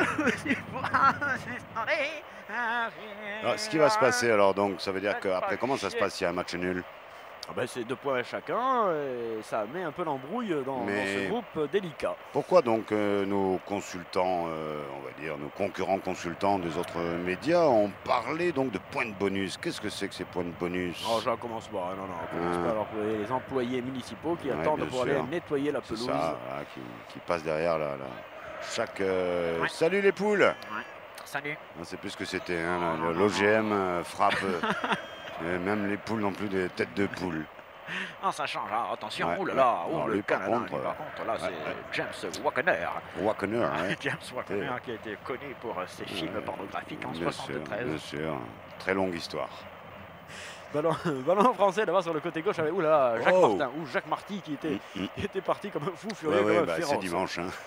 [SPEAKER 1] Alors, ce qui va se passer alors, donc, ça veut dire qu'après, comment ça se passe s'il y a un match nul?
[SPEAKER 2] Ah ben, c'est deux points chacun et ça met un peu l'embrouille dans,
[SPEAKER 1] Mais
[SPEAKER 2] dans ce groupe délicat.
[SPEAKER 1] Pourquoi donc euh, nos consultants, euh, on va dire nos concurrents consultants des autres médias ont parlé donc de points de bonus? Qu'est-ce que c'est que ces points de bonus?
[SPEAKER 2] Oh, je commence pas, non, non, on commence
[SPEAKER 1] Ah.
[SPEAKER 2] pas. Alors, les employés municipaux qui
[SPEAKER 1] Ouais,
[SPEAKER 2] attendent
[SPEAKER 1] bien
[SPEAKER 2] pour
[SPEAKER 1] sûr.
[SPEAKER 2] aller nettoyer la
[SPEAKER 1] C'est
[SPEAKER 2] pelouse.
[SPEAKER 1] ça, voilà, qui, qui passe derrière là, là. Chaque euh,
[SPEAKER 5] Ouais.
[SPEAKER 1] salut les poules.
[SPEAKER 5] Salut.
[SPEAKER 1] Ah, c'est plus ce que c'était, hein, l'O G M euh, frappe. euh, même les poules n'ont plus des têtes de poules.
[SPEAKER 5] Ah, ça change, hein. Attention,
[SPEAKER 1] Ouais,
[SPEAKER 5] oh là
[SPEAKER 1] ouais.
[SPEAKER 5] là, oh,
[SPEAKER 1] Alors,
[SPEAKER 5] le
[SPEAKER 1] lui, par
[SPEAKER 5] Canada,
[SPEAKER 1] contre,
[SPEAKER 5] lui, par
[SPEAKER 1] euh,
[SPEAKER 5] contre, là,
[SPEAKER 1] ouais,
[SPEAKER 5] c'est
[SPEAKER 1] ouais.
[SPEAKER 5] James Wackener.
[SPEAKER 1] Wackener, ouais.
[SPEAKER 5] James Wackener qui a été connu pour ses films
[SPEAKER 1] Ouais,
[SPEAKER 5] pornographiques en
[SPEAKER 1] bien sûr,
[SPEAKER 5] soixante-treize.
[SPEAKER 1] bien sûr. Très longue histoire.
[SPEAKER 2] Ballon, ballon français là-bas sur le côté gauche avec ouh là, là, Jacques
[SPEAKER 1] Oh.
[SPEAKER 2] Martin ou Jacques Marty qui était,
[SPEAKER 1] Mm, mm.
[SPEAKER 2] qui était parti comme un fou
[SPEAKER 1] Ouais,
[SPEAKER 2] furieux,
[SPEAKER 1] ouais,
[SPEAKER 2] comme un
[SPEAKER 1] bah, c'est
[SPEAKER 2] féroce.
[SPEAKER 1] dimanche. Hein.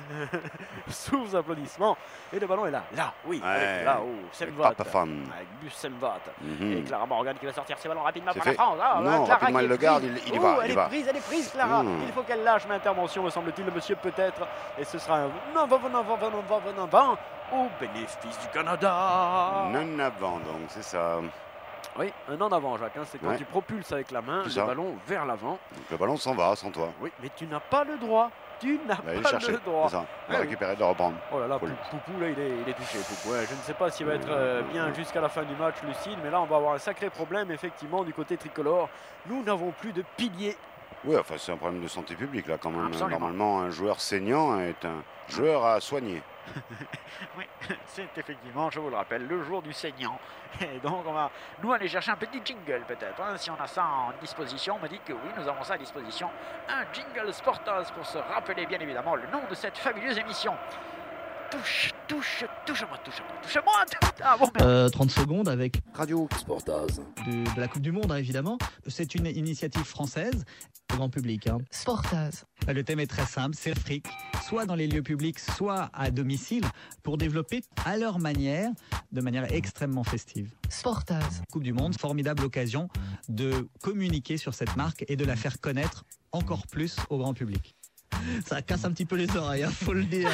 [SPEAKER 2] Sous applaudissements. Et le ballon est là, là, oui,
[SPEAKER 1] Ouais,
[SPEAKER 2] avec là, oh,
[SPEAKER 1] avec
[SPEAKER 2] Semvat.
[SPEAKER 1] Papa Fan.
[SPEAKER 2] Avec Bus Semvat.
[SPEAKER 1] Mhm.
[SPEAKER 2] Et Clara Morgan qui va sortir ses ballons rapidement
[SPEAKER 1] C'est
[SPEAKER 2] pour la
[SPEAKER 1] fait.
[SPEAKER 2] France. Ah,
[SPEAKER 1] Non,
[SPEAKER 2] Clara
[SPEAKER 1] rapidement,
[SPEAKER 2] qui
[SPEAKER 1] elle
[SPEAKER 2] est
[SPEAKER 1] le garde,
[SPEAKER 2] prise.
[SPEAKER 1] il- il y
[SPEAKER 2] Oh,
[SPEAKER 1] va, il
[SPEAKER 2] elle
[SPEAKER 1] y
[SPEAKER 2] est
[SPEAKER 1] va.
[SPEAKER 2] prise, elle est prise, Clara.
[SPEAKER 1] Mm.
[SPEAKER 2] Il faut qu'elle lâche, mais intervention, me semble-t-il, de monsieur peut-être. Et ce sera un non, non, non, non, non, non, non, au bénéfice du Canada.
[SPEAKER 1] Non avant, donc c'est ça. Donc
[SPEAKER 2] Oui, un en avant, Jacques. hein, c'est quand
[SPEAKER 1] Ouais.
[SPEAKER 2] tu propulses avec la main
[SPEAKER 1] C'est
[SPEAKER 2] le
[SPEAKER 1] ça.
[SPEAKER 2] ballon vers l'avant.
[SPEAKER 1] le ballon s'en va sans toi.
[SPEAKER 2] Oui, mais tu n'as pas le droit. Tu n'as
[SPEAKER 1] Va aller
[SPEAKER 2] pas
[SPEAKER 1] chercher.
[SPEAKER 2] le droit.
[SPEAKER 1] C'est ça.
[SPEAKER 2] Ouais,
[SPEAKER 1] On va
[SPEAKER 2] oui.
[SPEAKER 1] récupérer, de le reprendre.
[SPEAKER 2] Oh là là,
[SPEAKER 1] Cool.
[SPEAKER 2] Pou- Poupou, là, il est, il est touché, Poupou. Ouais, je ne sais pas s'il va être euh, bien jusqu'à la fin du match, Lucide, mais là, on va avoir un sacré problème, effectivement, du côté tricolore. Nous n'avons plus de piliers.
[SPEAKER 1] Oui, enfin c'est un problème de santé publique là quand même.
[SPEAKER 5] Absolument.
[SPEAKER 1] Normalement, un joueur saignant est un joueur à soigner.
[SPEAKER 5] Oui, c'est effectivement, je vous le rappelle, le jour du saignant. Et donc, on va nous aller chercher un petit jingle peut-être. hein. Si on a ça en disposition, on me dit que oui, nous avons ça à disposition. Un jingle Sportaz pour se rappeler bien évidemment le nom de cette fabuleuse émission. Touche, touche, touche-moi, touche-moi, touche-moi. Ah bon, merde.
[SPEAKER 9] Euh, trente secondes avec
[SPEAKER 1] Radio Sportaz.
[SPEAKER 9] du- de la Coupe du Monde, hein, évidemment. C'est une initiative française, au grand public. hein.
[SPEAKER 10] Sportaz.
[SPEAKER 9] Le thème est très simple, c'est l'Afrique, soit dans les lieux publics, soit à domicile, pour développer à leur manière, de manière extrêmement festive.
[SPEAKER 10] Sportaz.
[SPEAKER 9] Coupe du Monde, formidable occasion de communiquer sur cette marque et de la faire connaître encore plus au grand public. Ça casse un petit peu les oreilles, hein, faut le dire.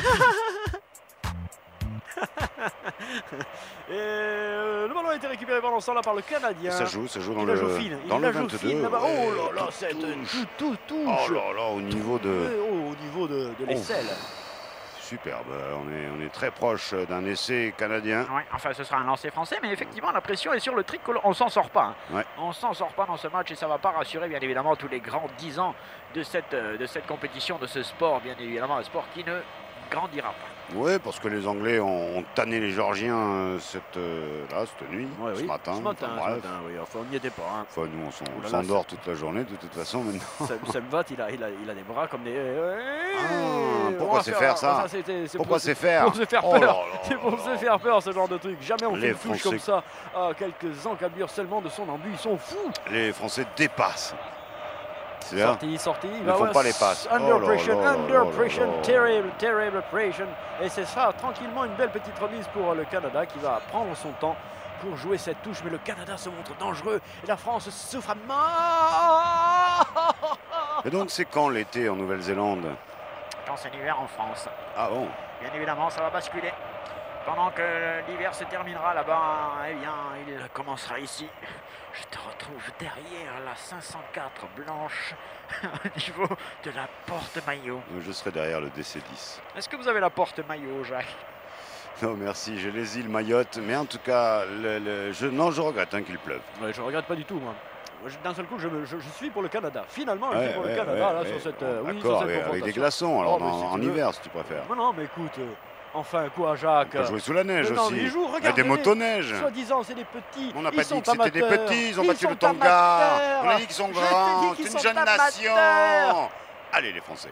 [SPEAKER 2] Et euh, le ballon a été récupéré pendant ce temps-là par le Canadien.
[SPEAKER 1] Ça joue, ça joue dans
[SPEAKER 2] il la
[SPEAKER 1] le,
[SPEAKER 2] joue fine,
[SPEAKER 1] dans
[SPEAKER 2] il
[SPEAKER 1] le
[SPEAKER 2] la joue
[SPEAKER 1] vingt-deux.
[SPEAKER 2] fine là-bas.
[SPEAKER 1] ouais,
[SPEAKER 2] Oh là là,
[SPEAKER 1] tout
[SPEAKER 2] cette
[SPEAKER 1] touche.
[SPEAKER 2] tout, tout touche.
[SPEAKER 1] Oh là là, au niveau de...
[SPEAKER 2] Ouais, oh, au niveau de, de l'aisselle.
[SPEAKER 1] Superbe, on est, on est très proche d'un essai canadien.
[SPEAKER 5] Ouais, enfin, ce sera un lancer français, mais effectivement, la pression est sur le tricolore. On s'en sort pas. hein.
[SPEAKER 1] Ouais.
[SPEAKER 5] On s'en sort pas dans ce match et ça va pas rassurer, bien évidemment, tous les grands dix ans de cette, euh, de cette compétition, de ce sport, bien évidemment, un sport qui ne grandira pas.
[SPEAKER 1] Oui, parce que les Anglais ont, ont tanné les Géorgiens euh, cette, euh, là, cette nuit,
[SPEAKER 2] Ouais,
[SPEAKER 1] ce
[SPEAKER 2] oui.
[SPEAKER 1] matin.
[SPEAKER 2] Ce matin,
[SPEAKER 1] Enfin,
[SPEAKER 2] ce
[SPEAKER 1] bref.
[SPEAKER 2] matin, oui. Enfin, on n'y était pas. hein.
[SPEAKER 1] Enfin, nous, on s'en-
[SPEAKER 2] Oh
[SPEAKER 1] on
[SPEAKER 2] là là,
[SPEAKER 1] s'endort toute la journée, de toute façon, maintenant.
[SPEAKER 2] Sam, Semvat, il a, il, a, il a des bras comme des.
[SPEAKER 1] Ah, pourquoi
[SPEAKER 2] On va
[SPEAKER 1] c'est
[SPEAKER 2] faire-
[SPEAKER 1] faire ça
[SPEAKER 2] c'était- c'est
[SPEAKER 1] Pourquoi
[SPEAKER 2] pour-
[SPEAKER 1] c'est faire
[SPEAKER 2] Pour se faire
[SPEAKER 1] Oh
[SPEAKER 2] peur.
[SPEAKER 1] là là
[SPEAKER 2] C'est pour
[SPEAKER 1] là
[SPEAKER 2] se
[SPEAKER 1] là.
[SPEAKER 2] faire peur, ce genre de truc. Jamais on
[SPEAKER 1] Les
[SPEAKER 2] fait une touche
[SPEAKER 1] Français-
[SPEAKER 2] comme ça à quelques encablures seulement de son embu. Ils sont fous.
[SPEAKER 1] Les Français dépassent. C'est là.
[SPEAKER 2] Sorti, sorti.
[SPEAKER 1] Ne font pas les passes.
[SPEAKER 2] Under
[SPEAKER 1] Oh là
[SPEAKER 2] pressure,
[SPEAKER 1] là là
[SPEAKER 2] under
[SPEAKER 1] là là
[SPEAKER 2] pressure,
[SPEAKER 1] là.
[SPEAKER 2] terrible, terrible pressure. Et c'est ça, tranquillement, une belle petite remise pour le Canada qui va prendre son temps pour jouer cette touche. Mais le Canada se montre dangereux et la France souffre à mort.
[SPEAKER 1] Et donc, c'est quand l'été en Nouvelle-Zélande?
[SPEAKER 5] Quand c'est l'hiver en France.
[SPEAKER 1] Ah bon?
[SPEAKER 5] Bien évidemment, ça va basculer. Pendant que l'hiver se terminera là-bas, eh bien, il commencera ici. Je te retrouve derrière la cinq cent quatre blanche au niveau de la porte maillot.
[SPEAKER 1] Je serai derrière le D C dix.
[SPEAKER 5] Est-ce que vous avez la porte maillot, Jacques?
[SPEAKER 1] Non, merci, j'ai les îles Mayotte, mais en tout cas, le, le- je, non, je regrette hein, qu'il pleuve.
[SPEAKER 2] Ouais, je regrette pas du tout, moi. Moi, je- D'un seul coup, je, me- je- je suis pour le Canada. Finalement, je
[SPEAKER 1] Ouais,
[SPEAKER 2] suis pour
[SPEAKER 1] ouais,
[SPEAKER 2] le Canada,
[SPEAKER 1] ouais,
[SPEAKER 2] là,
[SPEAKER 1] ouais.
[SPEAKER 2] sur cette,
[SPEAKER 1] Bon,
[SPEAKER 2] euh, oui, sur
[SPEAKER 1] d'accord,
[SPEAKER 2] cette
[SPEAKER 1] avec, avec des
[SPEAKER 2] confrontation.
[SPEAKER 1] glaçons, alors
[SPEAKER 2] Oh, mais
[SPEAKER 1] dans-
[SPEAKER 2] si
[SPEAKER 1] en
[SPEAKER 2] tu veux.
[SPEAKER 1] hiver, si tu préfères.
[SPEAKER 2] Non, non, mais écoute, euh, enfin, quoi, Jacques?
[SPEAKER 1] On peut jouer sous la neige
[SPEAKER 2] Mais non,
[SPEAKER 1] aussi.
[SPEAKER 2] mais ils jouent,
[SPEAKER 1] Il y a
[SPEAKER 2] regardez-les.
[SPEAKER 1] des motoneiges.
[SPEAKER 2] Soi-disant, c'est des petits.
[SPEAKER 1] On n'a
[SPEAKER 2] ils
[SPEAKER 1] pas
[SPEAKER 2] sont
[SPEAKER 1] dit que c'était des
[SPEAKER 2] amateurs.
[SPEAKER 1] petits, ils ont
[SPEAKER 2] Ils
[SPEAKER 1] battu
[SPEAKER 2] sont
[SPEAKER 1] le Tonga.
[SPEAKER 2] amateurs.
[SPEAKER 1] On a dit qu'ils sont
[SPEAKER 2] Je te dis
[SPEAKER 1] grands,
[SPEAKER 2] qu'ils
[SPEAKER 1] c'est
[SPEAKER 2] sont
[SPEAKER 1] une jeune
[SPEAKER 2] amateurs.
[SPEAKER 1] nation. Allez les Français.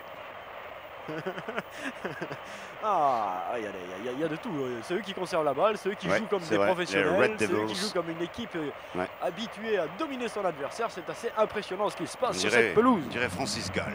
[SPEAKER 2] Ah, il y, a des- il y a- il y a de tout. euh, C'est eux qui conservent la balle, c'est eux qui
[SPEAKER 1] Ouais,
[SPEAKER 2] jouent comme
[SPEAKER 1] c'est
[SPEAKER 2] des
[SPEAKER 1] vrai, les
[SPEAKER 2] professionnels,
[SPEAKER 1] Red
[SPEAKER 2] c'est eux qui
[SPEAKER 1] Devils.
[SPEAKER 2] jouent comme une équipe euh,
[SPEAKER 1] Ouais.
[SPEAKER 2] habituée à dominer son adversaire. C'est assez impressionnant ce qui se passe
[SPEAKER 1] On
[SPEAKER 2] sur
[SPEAKER 1] dirait,
[SPEAKER 2] cette pelouse.
[SPEAKER 1] on dirait Francis Gall.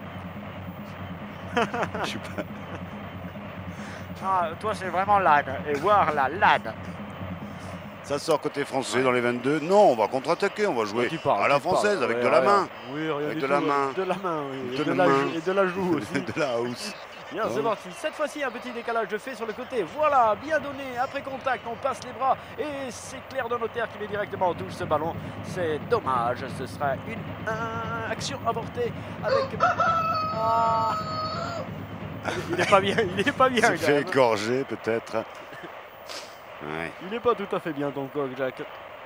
[SPEAKER 1] Je sais pas.
[SPEAKER 5] Ah, toi, c'est vraiment l'âne. Et voir la l'âne.
[SPEAKER 1] Ça sort côté français dans les vingt-deux. Non, on va contre-attaquer, on va jouer
[SPEAKER 2] Tu parles,
[SPEAKER 1] à la
[SPEAKER 2] tu parles.
[SPEAKER 1] française avec
[SPEAKER 2] Ouais,
[SPEAKER 1] de la
[SPEAKER 2] rien.
[SPEAKER 1] main.
[SPEAKER 2] Oui, rien
[SPEAKER 1] Avec
[SPEAKER 2] du
[SPEAKER 1] de
[SPEAKER 2] tout,
[SPEAKER 1] la
[SPEAKER 2] euh,
[SPEAKER 1] main.
[SPEAKER 2] De la main, oui.
[SPEAKER 1] De
[SPEAKER 2] Et de,
[SPEAKER 1] la
[SPEAKER 2] la,
[SPEAKER 1] main.
[SPEAKER 2] jou- et de la joue aussi.
[SPEAKER 1] de la house.
[SPEAKER 2] Bien, c'est
[SPEAKER 1] Oh.
[SPEAKER 2] parti. Cette fois-ci, un petit décalage de fait sur le côté. Voilà, bien donné. Après contact, on passe les bras. Et c'est Claire de Notaire qui met directement en touche ce ballon. C'est dommage. Ce sera une
[SPEAKER 3] Euh, action avortée avec... Ah. Il n'est pas bien, il n'est pas bien.
[SPEAKER 1] Il s'est fait égorger peut-être. Ouais.
[SPEAKER 3] Il n'est pas tout à fait bien ton coq, Jacques.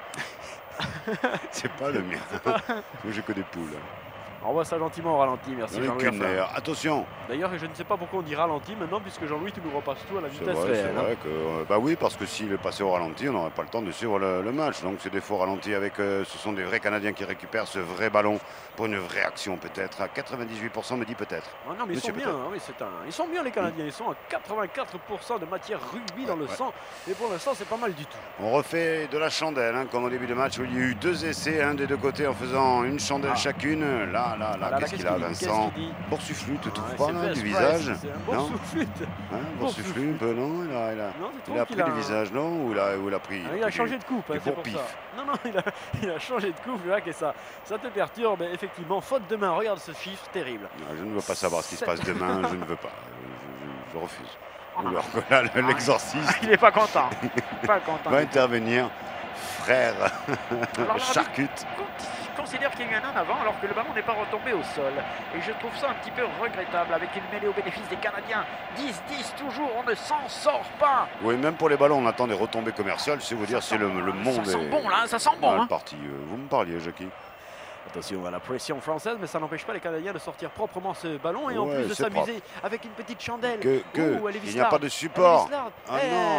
[SPEAKER 1] C'est pas le mien. J'ai que des poules.
[SPEAKER 3] On voit ça gentiment au ralenti, merci Jean-Louis.
[SPEAKER 1] Attention.
[SPEAKER 3] D'ailleurs, je ne sais pas pourquoi on dit ralenti maintenant, puisque Jean-Louis, tu nous repasses tout à la vitesse
[SPEAKER 1] vrai,
[SPEAKER 3] réelle.
[SPEAKER 1] C'est vrai que, euh, bah oui, parce que s'il est passé au ralenti, on n'aurait pas le temps de suivre le, le match. Donc c'est des faux ralentis avec, euh, ce sont des vrais Canadiens qui récupèrent ce vrai ballon pour une vraie action peut-être. À quatre-vingt-dix-huit pour cent me dit peut-être.
[SPEAKER 3] Ah non, mais ils sont bien, hein, oui, c'est un... ils sont bien les Canadiens. Ils sont à quatre-vingt-quatre pour cent de matière rugby dans le ouais. sang. Et pour l'instant, c'est pas mal du tout.
[SPEAKER 1] On refait de la chandelle, hein, comme au début de match où il y a eu deux essais, un des deux côtés en faisant une chandelle ah. chacune. Là, là, là, qu'est-ce qu'il a, Vincent? Boursouflute, tu trouves pas, là, du visage?
[SPEAKER 3] C'est un boursouflute.
[SPEAKER 1] Boursouflute, un peu, non? Il a, il a, non, il a pris il a... le visage, non? Ou il a, ou il a pris...
[SPEAKER 3] Ah, il a changé de coupe, hein, c'est pour
[SPEAKER 1] pif.
[SPEAKER 3] ça. Non, non, il a, il a changé de coupe, là, et ça, ça te perturbe. Effectivement, faute de main, regarde ce chiffre terrible.
[SPEAKER 1] Non, je ne veux pas savoir ce qui se passe demain, je ne veux pas. Je, je, je refuse. Alors que là, l'exorciste...
[SPEAKER 5] Il n'est pas content. Pas content.
[SPEAKER 1] Va intervenir, frère Charcute.
[SPEAKER 5] Considère qu'il y a eu un en avant alors que le ballon n'est pas retombé au sol. Et je trouve ça un petit peu regrettable avec une mêlée au bénéfice des Canadiens. dix dix toujours, on ne s'en sort pas.
[SPEAKER 1] Oui, même pour les ballons, on attend des retombées commerciales. C'est vous dire, c'est le, le monde.
[SPEAKER 5] Ça sent
[SPEAKER 1] est...
[SPEAKER 5] bon là, ça sent bon. Hein.
[SPEAKER 1] Parti. Vous me parliez, Jackie.
[SPEAKER 3] Attention à la pression française, mais ça n'empêche pas les Canadiens de sortir proprement ce ballon et ouais, en plus de s'amuser avec une petite chandelle.
[SPEAKER 1] Que, que
[SPEAKER 3] Ouh,
[SPEAKER 1] il n'y a pas de support.
[SPEAKER 3] Ah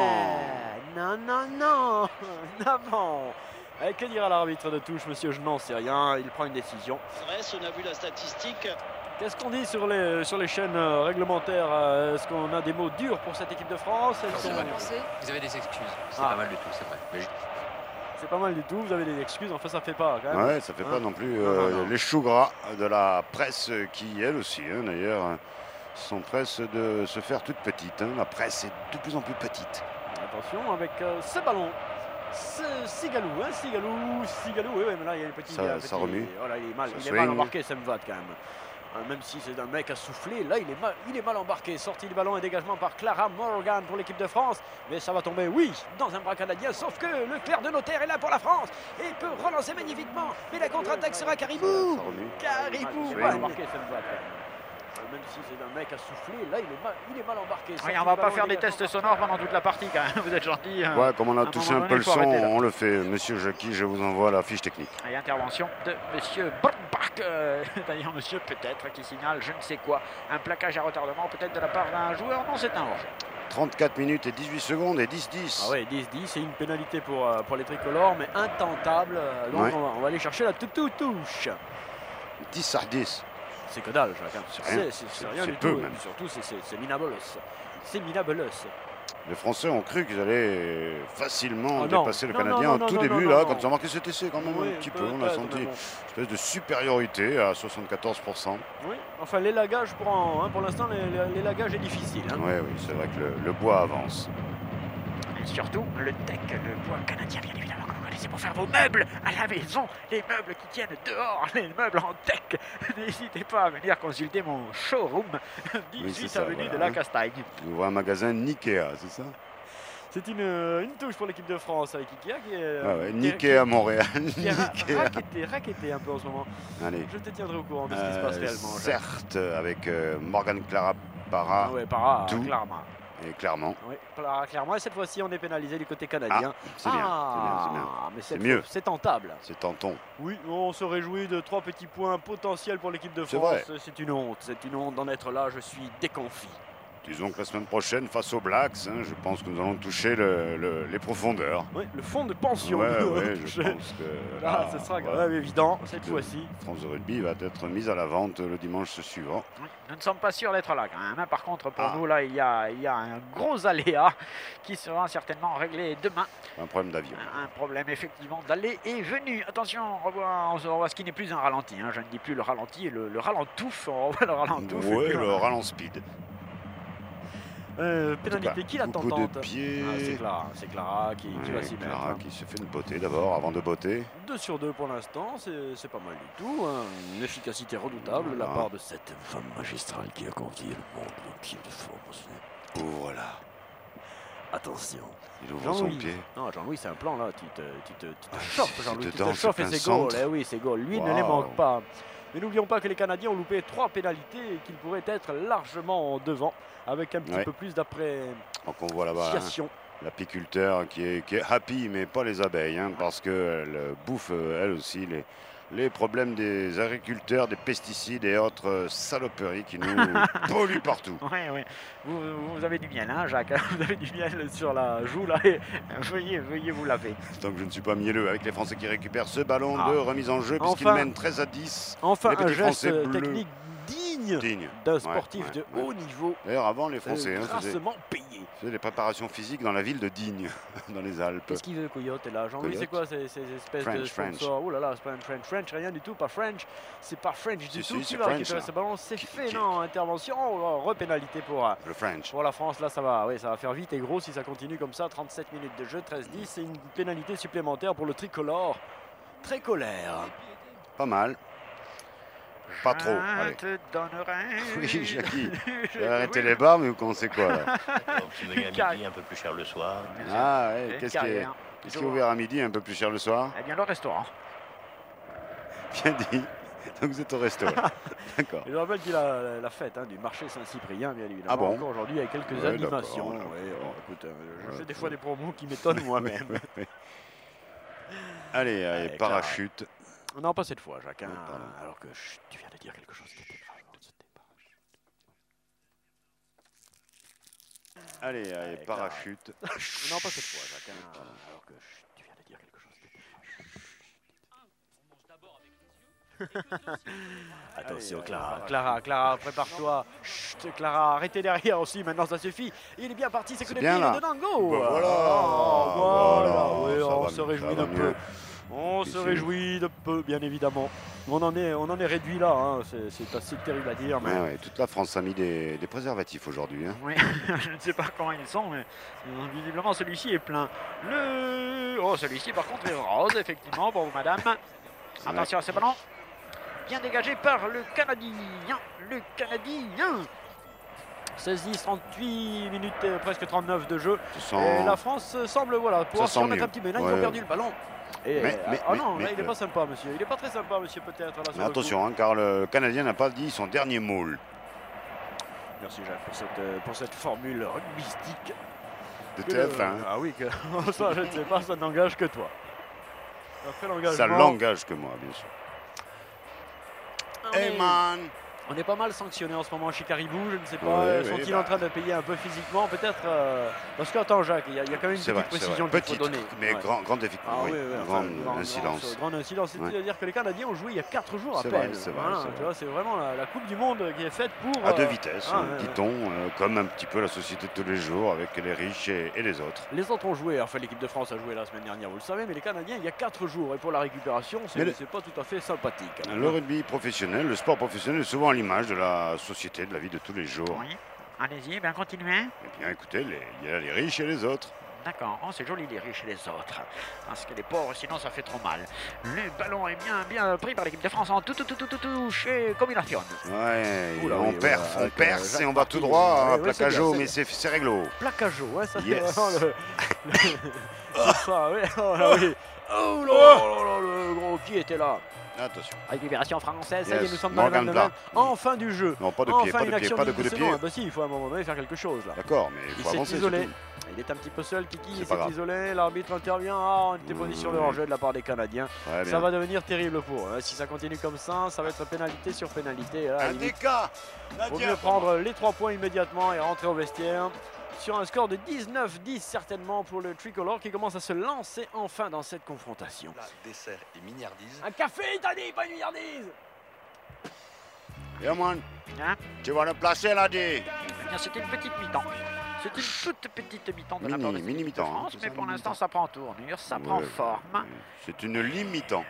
[SPEAKER 3] eh, non, non, non, non, non. Eh, que dira l'arbitre de touche, monsieur? Je n'en sais rien, il prend une décision.
[SPEAKER 10] On a vu la statistique.
[SPEAKER 3] Qu'est-ce qu'on dit sur les, sur les chaînes réglementaires? Est-ce qu'on a des mots durs pour cette équipe de France?
[SPEAKER 11] Sont... Vous avez des excuses, c'est ah. pas mal du tout, c'est vrai. Mais...
[SPEAKER 3] C'est pas mal du tout, vous avez des excuses, enfin ça fait pas quand même.
[SPEAKER 1] Ouais, ça fait hein? pas non plus euh, non, non, non. les choux gras de la presse qui, elle aussi, hein, d'ailleurs, sont presse de se faire toute petite. Hein. La presse est de plus en plus petite.
[SPEAKER 3] Attention avec euh, ce ballon. Sigalou, hein, Sigalou, Sigalou, oui, oui, mais là il y a le petit.
[SPEAKER 1] Ça,
[SPEAKER 3] petit
[SPEAKER 1] ça remue.
[SPEAKER 3] Oh, là, il est mal,
[SPEAKER 1] ça
[SPEAKER 3] il est mal embarqué, Semvat quand même. Hein, même si c'est un mec à souffler, là il est mal, il est mal embarqué. Sortie du ballon et dégagement par Clara Morgan pour l'équipe de France. Mais ça va tomber, oui, dans un bras canadien. Sauf que le Clair de Notaire est là pour la France et peut relancer magnifiquement. Mais la contre-attaque sera Caribou. Caribou, mal embarqué, Semvat. Même si c'est un mec à souffler, là il est mal, il est mal embarqué.
[SPEAKER 5] Oui, on va pas faire des tests sonores pendant toute la partie quand même, vous êtes gentil.
[SPEAKER 1] Ouais, comme on a touché un peu le son, on le fait. Monsieur Jackie, je vous envoie la fiche technique.
[SPEAKER 5] Et intervention de monsieur Bornbach, euh, d'ailleurs monsieur peut-être qui signale je ne sais quoi, un plaquage à retardement peut-être de la part d'un joueur, non c'est un hors-jeu.
[SPEAKER 1] trente-quatre minutes et dix-huit secondes et dix dix.
[SPEAKER 3] Ah ouais, dix dix, c'est une pénalité pour, euh, pour les tricolores, mais intentable. Donc ouais. on, va, on va aller chercher la toutou touche.
[SPEAKER 1] dix à dix.
[SPEAKER 3] C'est que dalle, Jacques. C'est rien du
[SPEAKER 1] peu,
[SPEAKER 3] tout.
[SPEAKER 1] Même.
[SPEAKER 3] Surtout, c'est minables. C'est minables.
[SPEAKER 1] Les Français ont cru qu'ils allaient facilement
[SPEAKER 3] oh
[SPEAKER 1] dépasser
[SPEAKER 3] non.
[SPEAKER 1] le Canadien
[SPEAKER 3] non, non,
[SPEAKER 1] au tout
[SPEAKER 3] non,
[SPEAKER 1] début,
[SPEAKER 3] non,
[SPEAKER 1] là,
[SPEAKER 3] non,
[SPEAKER 1] quand ils ont marqué cet essai, quand même, oui, un petit peu. On a senti une espèce de supériorité à soixante-quatorze pour cent.
[SPEAKER 3] Oui, enfin, l'élagage pour, hein, pour l'instant, l'élagage est difficile. Hein.
[SPEAKER 1] Oui, oui, c'est vrai que le, le bois avance.
[SPEAKER 5] Et surtout, le deck, le bois canadien, bien évidemment. C'est pour faire vos meubles à la maison, les meubles qui tiennent dehors, les meubles en deck. N'hésitez pas à venir consulter mon showroom, dix-huit oui, avenue voilà, de la Castagne.
[SPEAKER 1] On voit un magasin Nikea, c'est ça?
[SPEAKER 3] C'est une, une touche pour l'équipe de France avec Ikea qui est...
[SPEAKER 1] Ah ouais, Nikea à Montréal.
[SPEAKER 3] Qui est raquetté, raquetté un peu en ce moment.
[SPEAKER 1] Allez.
[SPEAKER 3] Je te tiendrai au courant de ce qui euh, se passe réellement.
[SPEAKER 1] Certes, avec euh, Morgan Clara Para.
[SPEAKER 3] Ah ouais, Para,
[SPEAKER 1] tout.
[SPEAKER 3] clairement.
[SPEAKER 1] Et clairement.
[SPEAKER 3] Oui, clairement. Et cette fois-ci, on est pénalisé du côté canadien.
[SPEAKER 1] Ah, c'est bien,
[SPEAKER 3] ah,
[SPEAKER 1] bien,
[SPEAKER 3] mais
[SPEAKER 1] c'est mieux.
[SPEAKER 3] C'est tentable.
[SPEAKER 1] C'est tentant.
[SPEAKER 3] Oui, on se réjouit de trois petits points potentiels pour l'équipe de France. C'est une honte. C'est une honte d'en être là. Je suis déconfit.
[SPEAKER 1] Disons que la semaine prochaine, face aux Blacks, hein, je pense que nous allons toucher le, le, les profondeurs.
[SPEAKER 3] Oui, le fond de pension.
[SPEAKER 1] Oui, ouais, je pense que...
[SPEAKER 3] Là, ce sera quand même évident, cette fois-ci.
[SPEAKER 1] France de rugby va être mise à la vente le dimanche suivant.
[SPEAKER 5] Nous ne sommes pas sûrs d'être là quand même. Hein. Par contre, pour ah. nous, là, il y, a, il y a un gros aléa qui sera certainement réglé demain.
[SPEAKER 1] Un problème d'avion.
[SPEAKER 5] Un problème, effectivement, d'aller et venu. Attention, on revoit, on revoit ce qui n'est plus un ralenti. Hein. Je ne dis plus le ralenti, le, le ralentouf. On revoit le ralentouf.
[SPEAKER 1] Oui, le ralent speed.
[SPEAKER 3] Euh, pénalité qui la tentante
[SPEAKER 1] de pied.
[SPEAKER 3] Ah, c'est Clara, c'est Clara qui, ouais, qui va s'y mettre.
[SPEAKER 1] Clara hein. qui se fait une beauté d'abord avant de botter.
[SPEAKER 3] deux sur deux pour l'instant, c'est pas mal du tout. Hein. Une efficacité redoutable de la part de cette femme magistrale qui a convié le monde entier de France.
[SPEAKER 1] Oh, voilà.
[SPEAKER 3] Attention.
[SPEAKER 1] Il ouvre son pied.
[SPEAKER 3] Non, Jean-Louis, c'est un plan là. Tu te, tu te, tu te chauffes, Jean-Louis. Tu
[SPEAKER 1] dedans,
[SPEAKER 3] te chauffes et
[SPEAKER 1] c'est
[SPEAKER 3] c'est
[SPEAKER 1] plein
[SPEAKER 3] goal.
[SPEAKER 1] centre.
[SPEAKER 3] Eh oui, c'est goal. Lui
[SPEAKER 1] Wow.
[SPEAKER 3] ne les manque pas. Mais n'oublions pas que les Canadiens ont loupé trois pénalités et qu'ils pourraient être largement devant avec un petit
[SPEAKER 1] Ouais.
[SPEAKER 3] peu plus d'appréciation.
[SPEAKER 1] Donc on voit là-bas hein, l'apiculteur qui est, qui est happy, mais pas les abeilles, hein, parce qu'elle bouffe elle aussi les, les problèmes des agriculteurs, des pesticides et autres euh, saloperies qui nous polluent partout.
[SPEAKER 5] Oui, oui. Vous, vous avez du miel, hein, Jacques. Vous avez du miel sur la joue là. Et veuillez, veuillez vous laver.
[SPEAKER 1] Tant que je ne suis pas mielleux avec les Français qui récupèrent ce ballon
[SPEAKER 3] Ah.
[SPEAKER 1] de remise en jeu puisqu'ils
[SPEAKER 3] Enfin.
[SPEAKER 1] mènent treize à dix.
[SPEAKER 3] Enfin,
[SPEAKER 1] Les
[SPEAKER 3] un
[SPEAKER 1] petits
[SPEAKER 3] geste
[SPEAKER 1] Français bleus.
[SPEAKER 3] technique digne,
[SPEAKER 1] Digne.
[SPEAKER 3] d'un
[SPEAKER 1] Ouais,
[SPEAKER 3] sportif
[SPEAKER 1] ouais,
[SPEAKER 3] de
[SPEAKER 1] ouais.
[SPEAKER 3] haut niveau.
[SPEAKER 1] D'ailleurs, avant, les Français
[SPEAKER 3] euh,
[SPEAKER 1] hein, faisaient,
[SPEAKER 3] grassement payé.
[SPEAKER 1] faisaient des préparations physiques dans la ville de Digne, dans les Alpes.
[SPEAKER 3] Qu'est-ce qu'il veut, Coyote, là? Jean-Louis, c'est
[SPEAKER 1] Coyote.
[SPEAKER 3] quoi ces, ces espèces
[SPEAKER 1] French,
[SPEAKER 3] de
[SPEAKER 1] French.
[SPEAKER 3] sponsors? Oh là là, c'est pas un French, French, rien du tout, pas French. C'est pas French du
[SPEAKER 1] Si,
[SPEAKER 3] tout.
[SPEAKER 1] si,
[SPEAKER 3] Qui
[SPEAKER 1] c'est
[SPEAKER 3] va
[SPEAKER 1] French,
[SPEAKER 3] récupérer
[SPEAKER 1] là.
[SPEAKER 3] ce ballon? C'est
[SPEAKER 1] Qui-
[SPEAKER 3] fait,
[SPEAKER 1] qui-
[SPEAKER 3] non? Intervention, oh, repénalité pour, euh,
[SPEAKER 1] Le French.
[SPEAKER 3] pour la France. Là, ça va, oui, ça va faire vite et gros si ça continue comme ça. trente-sept minutes de jeu, treize dix. C'est une pénalité supplémentaire pour le tricolore. Très colère.
[SPEAKER 1] Pas mal. Pas trop.
[SPEAKER 5] Je
[SPEAKER 1] Allez.
[SPEAKER 5] te donnerai.
[SPEAKER 1] Oui, Jackie. Vous avez arrêté les bars, mais vous commencez quoi là?
[SPEAKER 11] Un petit menu à midi, un peu plus cher le soir.
[SPEAKER 1] Ah ouais,
[SPEAKER 5] Une
[SPEAKER 1] qu'est-ce qui est,
[SPEAKER 5] carrière.
[SPEAKER 1] qu'est-ce qui est ouvert à midi, un peu plus cher le soir?
[SPEAKER 5] Eh bien, le restaurant.
[SPEAKER 1] Bien dit. Donc vous êtes au resto. là. D'accord.
[SPEAKER 3] Et je rappelle qu'il a la, la fête hein, du marché Saint-Cyprien, bien évidemment.
[SPEAKER 1] Ah bon?
[SPEAKER 3] Encore aujourd'hui, avec quelques
[SPEAKER 1] Ouais,
[SPEAKER 3] animations.
[SPEAKER 1] d'accord,
[SPEAKER 3] Ouais,
[SPEAKER 1] d'accord.
[SPEAKER 3] oh, écoute, euh, je
[SPEAKER 1] Ouais,
[SPEAKER 3] fais des
[SPEAKER 1] ouais.
[SPEAKER 3] fois des promos qui m'étonnent moi-même.
[SPEAKER 1] Allez, allez,
[SPEAKER 3] Allez,
[SPEAKER 1] parachute.
[SPEAKER 3] Non, pas cette fois, Jacques. hein,
[SPEAKER 1] Oh, pardon.
[SPEAKER 3] alors que chut, tu viens de dire quelque chose qui était grave dans ce départ.
[SPEAKER 1] Allez, allez,
[SPEAKER 3] Allez,
[SPEAKER 1] parachute.
[SPEAKER 3] Non, pas cette fois, Jacques. hein, alors que chut, tu viens de dire quelque chose qui était grave. Attention,
[SPEAKER 1] Allez,
[SPEAKER 3] Clara.
[SPEAKER 1] allez,
[SPEAKER 3] Clara, Clara, prépare-toi. Chut, Clara, arrêtez derrière aussi. Maintenant, ça suffit. Il est bien parti. C'est que
[SPEAKER 1] C'est
[SPEAKER 3] le
[SPEAKER 1] bien,
[SPEAKER 3] pied
[SPEAKER 1] là.
[SPEAKER 3] de Dango.
[SPEAKER 1] Bah, voilà.
[SPEAKER 3] Oh, voilà.
[SPEAKER 1] Voilà.
[SPEAKER 3] Oui,
[SPEAKER 1] Ça
[SPEAKER 3] on
[SPEAKER 1] va
[SPEAKER 3] se
[SPEAKER 1] mieux,
[SPEAKER 3] réjouit
[SPEAKER 1] ça
[SPEAKER 3] de
[SPEAKER 1] va
[SPEAKER 3] peu.
[SPEAKER 1] mieux.
[SPEAKER 3] On
[SPEAKER 1] Puis
[SPEAKER 3] se
[SPEAKER 1] c'est-
[SPEAKER 3] réjouit de peu, bien évidemment. On en est, on en est réduit là. hein. C'est c'est assez terrible à dire. Mais...
[SPEAKER 1] Ouais, ouais, toute la France a mis des, des préservatifs aujourd'hui. Hein.
[SPEAKER 5] Oui, je ne sais pas comment ils sont, mais euh, visiblement celui-ci est plein. Le... Oh, celui-ci par contre est rose, effectivement, pour vous, madame. Attention à ce ballon. Bien dégagé par le Canadien. Le Canadien.
[SPEAKER 3] seize dix, trente-huit minutes, euh, presque trente-neuf de jeu.
[SPEAKER 1] Ça sent-
[SPEAKER 3] Et la France euh, semble voilà, pouvoir
[SPEAKER 1] Ça
[SPEAKER 3] se
[SPEAKER 1] sent
[SPEAKER 3] remettre
[SPEAKER 1] mieux.
[SPEAKER 3] un petit peu. Là, ils
[SPEAKER 1] Ouais.
[SPEAKER 3] ont perdu le ballon. Et,
[SPEAKER 1] Mais-
[SPEAKER 3] euh,
[SPEAKER 1] mais-
[SPEAKER 3] ah
[SPEAKER 1] mais-
[SPEAKER 3] non,
[SPEAKER 1] mais,
[SPEAKER 3] là, il n'est
[SPEAKER 1] euh,
[SPEAKER 3] pas sympa, monsieur. Il n'est pas très sympa, monsieur, peut-être. là, sur
[SPEAKER 1] Mais
[SPEAKER 3] le
[SPEAKER 1] attention, hein, car le Canadien n'a pas dit son dernier moule
[SPEAKER 3] coup. Merci, Jacques, pour cette, euh, pour cette formule rugbystique.
[SPEAKER 1] de
[SPEAKER 3] Que
[SPEAKER 1] T
[SPEAKER 3] le-
[SPEAKER 1] F un.
[SPEAKER 3] Ah oui, que... ça, je ne sais pas, ça n'engage que toi. Après l'engagement.
[SPEAKER 1] Ça l'engage que moi, bien sûr.
[SPEAKER 3] on
[SPEAKER 1] Hey
[SPEAKER 3] est-
[SPEAKER 1] man!
[SPEAKER 3] On est pas mal sanctionné en ce moment chez Caribou, je ne sais pas.
[SPEAKER 1] Ouais,
[SPEAKER 3] euh,
[SPEAKER 1] ouais,
[SPEAKER 3] Sont-ils
[SPEAKER 1] bah.
[SPEAKER 3] en train de payer un peu physiquement peut-être euh, Parce que, attends, Jacques, il y, a il y a quand même une
[SPEAKER 1] C'est
[SPEAKER 3] petite
[SPEAKER 1] vrai, c'est
[SPEAKER 3] précision
[SPEAKER 1] vrai.
[SPEAKER 3] qu'il faut
[SPEAKER 1] Petite,
[SPEAKER 3] donner.
[SPEAKER 1] mais
[SPEAKER 3] Ouais.
[SPEAKER 1] grand, grande effic-
[SPEAKER 3] Ah
[SPEAKER 1] oui,
[SPEAKER 3] oui, oui, enfin,
[SPEAKER 1] grande
[SPEAKER 3] grande-
[SPEAKER 1] incidence.
[SPEAKER 3] grande- grande incidence,
[SPEAKER 1] Ouais.
[SPEAKER 3] c'est-à-dire que les Canadiens ont joué il y a quatre jours à
[SPEAKER 1] C'est
[SPEAKER 3] peine.
[SPEAKER 1] vrai, c'est vrai,
[SPEAKER 3] Voilà,
[SPEAKER 1] c'est
[SPEAKER 3] tu
[SPEAKER 1] vrai.
[SPEAKER 3] vois, c'est vraiment la, la Coupe du Monde qui est faite pour.
[SPEAKER 1] À deux
[SPEAKER 3] euh,
[SPEAKER 1] vitesses,
[SPEAKER 3] ah,
[SPEAKER 1] hein,
[SPEAKER 3] ouais, ouais.
[SPEAKER 1] dit-on, euh, comme un petit peu la société de tous les jours avec les riches et, et les autres.
[SPEAKER 3] Les autres ont joué, enfin l'équipe de France a joué la semaine dernière, vous le savez, mais les Canadiens il y a quatre jours et pour la récupération, c'est
[SPEAKER 1] Mais le-
[SPEAKER 3] c'est pas tout à fait sympathique. hein.
[SPEAKER 1] Le rugby professionnel, le sport professionnel est souvent à l'image de la société, de la vie de tous les jours.
[SPEAKER 5] Oui. Allez-y, bien continuez.
[SPEAKER 1] Eh bien écoutez, les- il y a les riches et les autres.
[SPEAKER 5] D'accord, oh, c'est joli les riches et les autres. Parce que les pauvres, sinon ça fait trop mal. Le ballon est bien, bien pris par l'équipe de France en tout, tout, tout, tout, tout, touche et combination.
[SPEAKER 1] Ouais,
[SPEAKER 3] Oula,
[SPEAKER 1] on
[SPEAKER 3] oui,
[SPEAKER 1] perce,
[SPEAKER 3] voilà,
[SPEAKER 1] on
[SPEAKER 3] avec,
[SPEAKER 1] perce
[SPEAKER 3] euh,
[SPEAKER 1] et on
[SPEAKER 3] Jacques
[SPEAKER 1] va tout
[SPEAKER 3] Marty,
[SPEAKER 1] droit
[SPEAKER 3] oui,
[SPEAKER 1] à
[SPEAKER 3] oui,
[SPEAKER 1] placageau,
[SPEAKER 3] c'est bien,
[SPEAKER 1] mais
[SPEAKER 3] c'est
[SPEAKER 1] c'est c'est réglo.
[SPEAKER 3] Placageau, ouais, ça
[SPEAKER 1] Yes.
[SPEAKER 3] c'est vraiment le. le- c'est ça, oui. Oh là oui. Oh là là là, le gros qui était là.
[SPEAKER 1] Attention.
[SPEAKER 5] Récupération française, ça y est,
[SPEAKER 1] Yes,
[SPEAKER 5] nous sommes dans le
[SPEAKER 1] Morgan
[SPEAKER 5] vingt-neuf.
[SPEAKER 1] Plat.
[SPEAKER 3] En fin du jeu.
[SPEAKER 1] Non, pas de
[SPEAKER 3] Enfin,
[SPEAKER 1] pied, pas
[SPEAKER 3] une
[SPEAKER 1] de pied,
[SPEAKER 3] action
[SPEAKER 1] pas de
[SPEAKER 3] digne
[SPEAKER 1] coup de
[SPEAKER 3] ce
[SPEAKER 1] pied.
[SPEAKER 3] nom. Bah si, il faut à un moment donné faire quelque chose là.
[SPEAKER 1] D'accord, mais il
[SPEAKER 3] Il
[SPEAKER 1] faut
[SPEAKER 3] s'est
[SPEAKER 1] avancer.
[SPEAKER 3] isolé.
[SPEAKER 1] c'est tout.
[SPEAKER 3] Il est un petit peu seul, Kiki, il
[SPEAKER 1] C'est
[SPEAKER 3] s'est
[SPEAKER 1] pas grave.
[SPEAKER 3] isolé, l'arbitre intervient, ah, on était position de
[SPEAKER 1] Oui.
[SPEAKER 3] hors-jeu de la part des Canadiens.
[SPEAKER 1] Ouais,
[SPEAKER 3] Ça
[SPEAKER 1] bien.
[SPEAKER 3] va devenir terrible pour eux. Si ça continue comme ça, ça va être pénalité sur pénalité. Là,
[SPEAKER 1] Un
[SPEAKER 3] il
[SPEAKER 1] déca.
[SPEAKER 3] vaut mieux prendre les trois points immédiatement et rentrer au vestiaire. Sur un score de dix-neuf dix certainement pour le tricolore qui commence à se lancer enfin dans cette confrontation.
[SPEAKER 6] Plat, dessert et mignardise.
[SPEAKER 3] Un café, t'as dit, pas une milliardise.
[SPEAKER 1] Et moi,
[SPEAKER 5] Hein
[SPEAKER 1] tu vas le placer là, dit.
[SPEAKER 5] Eh bien, c'était une petite mi-temps. C'est une toute petite mi-temps de la
[SPEAKER 1] Mini-
[SPEAKER 5] part de
[SPEAKER 1] mini
[SPEAKER 5] l'équipe de
[SPEAKER 1] mi-temps, hein,
[SPEAKER 5] France,
[SPEAKER 1] c'est
[SPEAKER 5] mais
[SPEAKER 1] ça,
[SPEAKER 5] pour
[SPEAKER 1] mini
[SPEAKER 5] l'instant
[SPEAKER 1] mi-temps.
[SPEAKER 5] ça prend tournure, ça prend
[SPEAKER 1] Ouais,
[SPEAKER 5] forme.
[SPEAKER 1] ouais. C'est une limitant.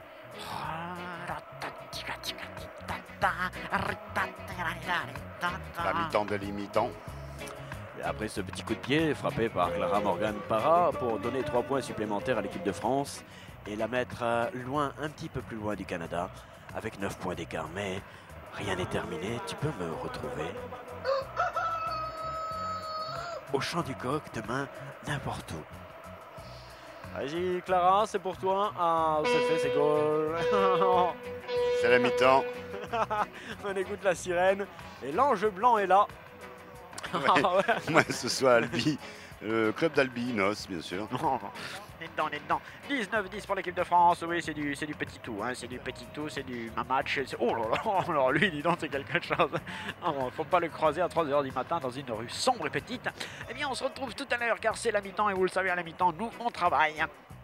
[SPEAKER 1] La mi-temps de l'imitant.
[SPEAKER 3] Et après ce petit coup de pied frappé par Clara Morgan Parra pour donner trois points supplémentaires à l'équipe de France et la mettre euh, loin, un petit peu plus loin du Canada avec neuf points d'écart. Mais rien n'est terminé, tu peux me retrouver. au Champ du Coq, demain, n'importe où. Vas-y Clara, c'est pour toi. Ah, c'est fait, c'est goal.
[SPEAKER 1] C'est la mi-temps.
[SPEAKER 3] On écoute la sirène. Et l'ange blanc est là.
[SPEAKER 1] Ouais. Ah ouais. Moi, ce soit Albi, le club d'Albinos, bien sûr.
[SPEAKER 5] Non, on est dedans, on est dedans. dix-neuf dix pour l'équipe de France. Oui, c'est du, c'est du petit tout. Hein. C'est du petit tout, c'est du match. Oh là là, alors lui, dis donc, c'est quelque chose. Oh, faut pas le croiser à trois heures du matin dans une rue sombre et petite. Eh bien, on se retrouve tout à l'heure car c'est la mi-temps et vous le savez, à la mi-temps, nous, on travaille.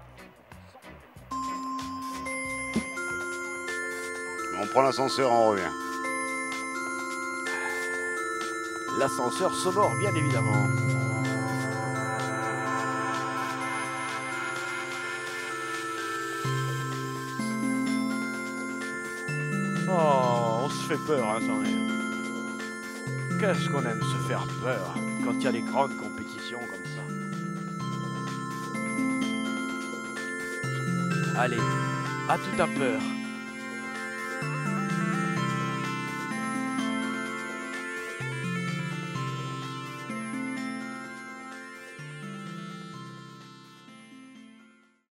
[SPEAKER 1] On prend l'ascenseur, on revient.
[SPEAKER 3] L'ascenseur sonore, bien évidemment. Oh, on se fait peur, hein, sans rien. Qu'est-ce qu'on aime se faire peur quand il y a des grandes compétitions comme ça. Allez, à tout à peur.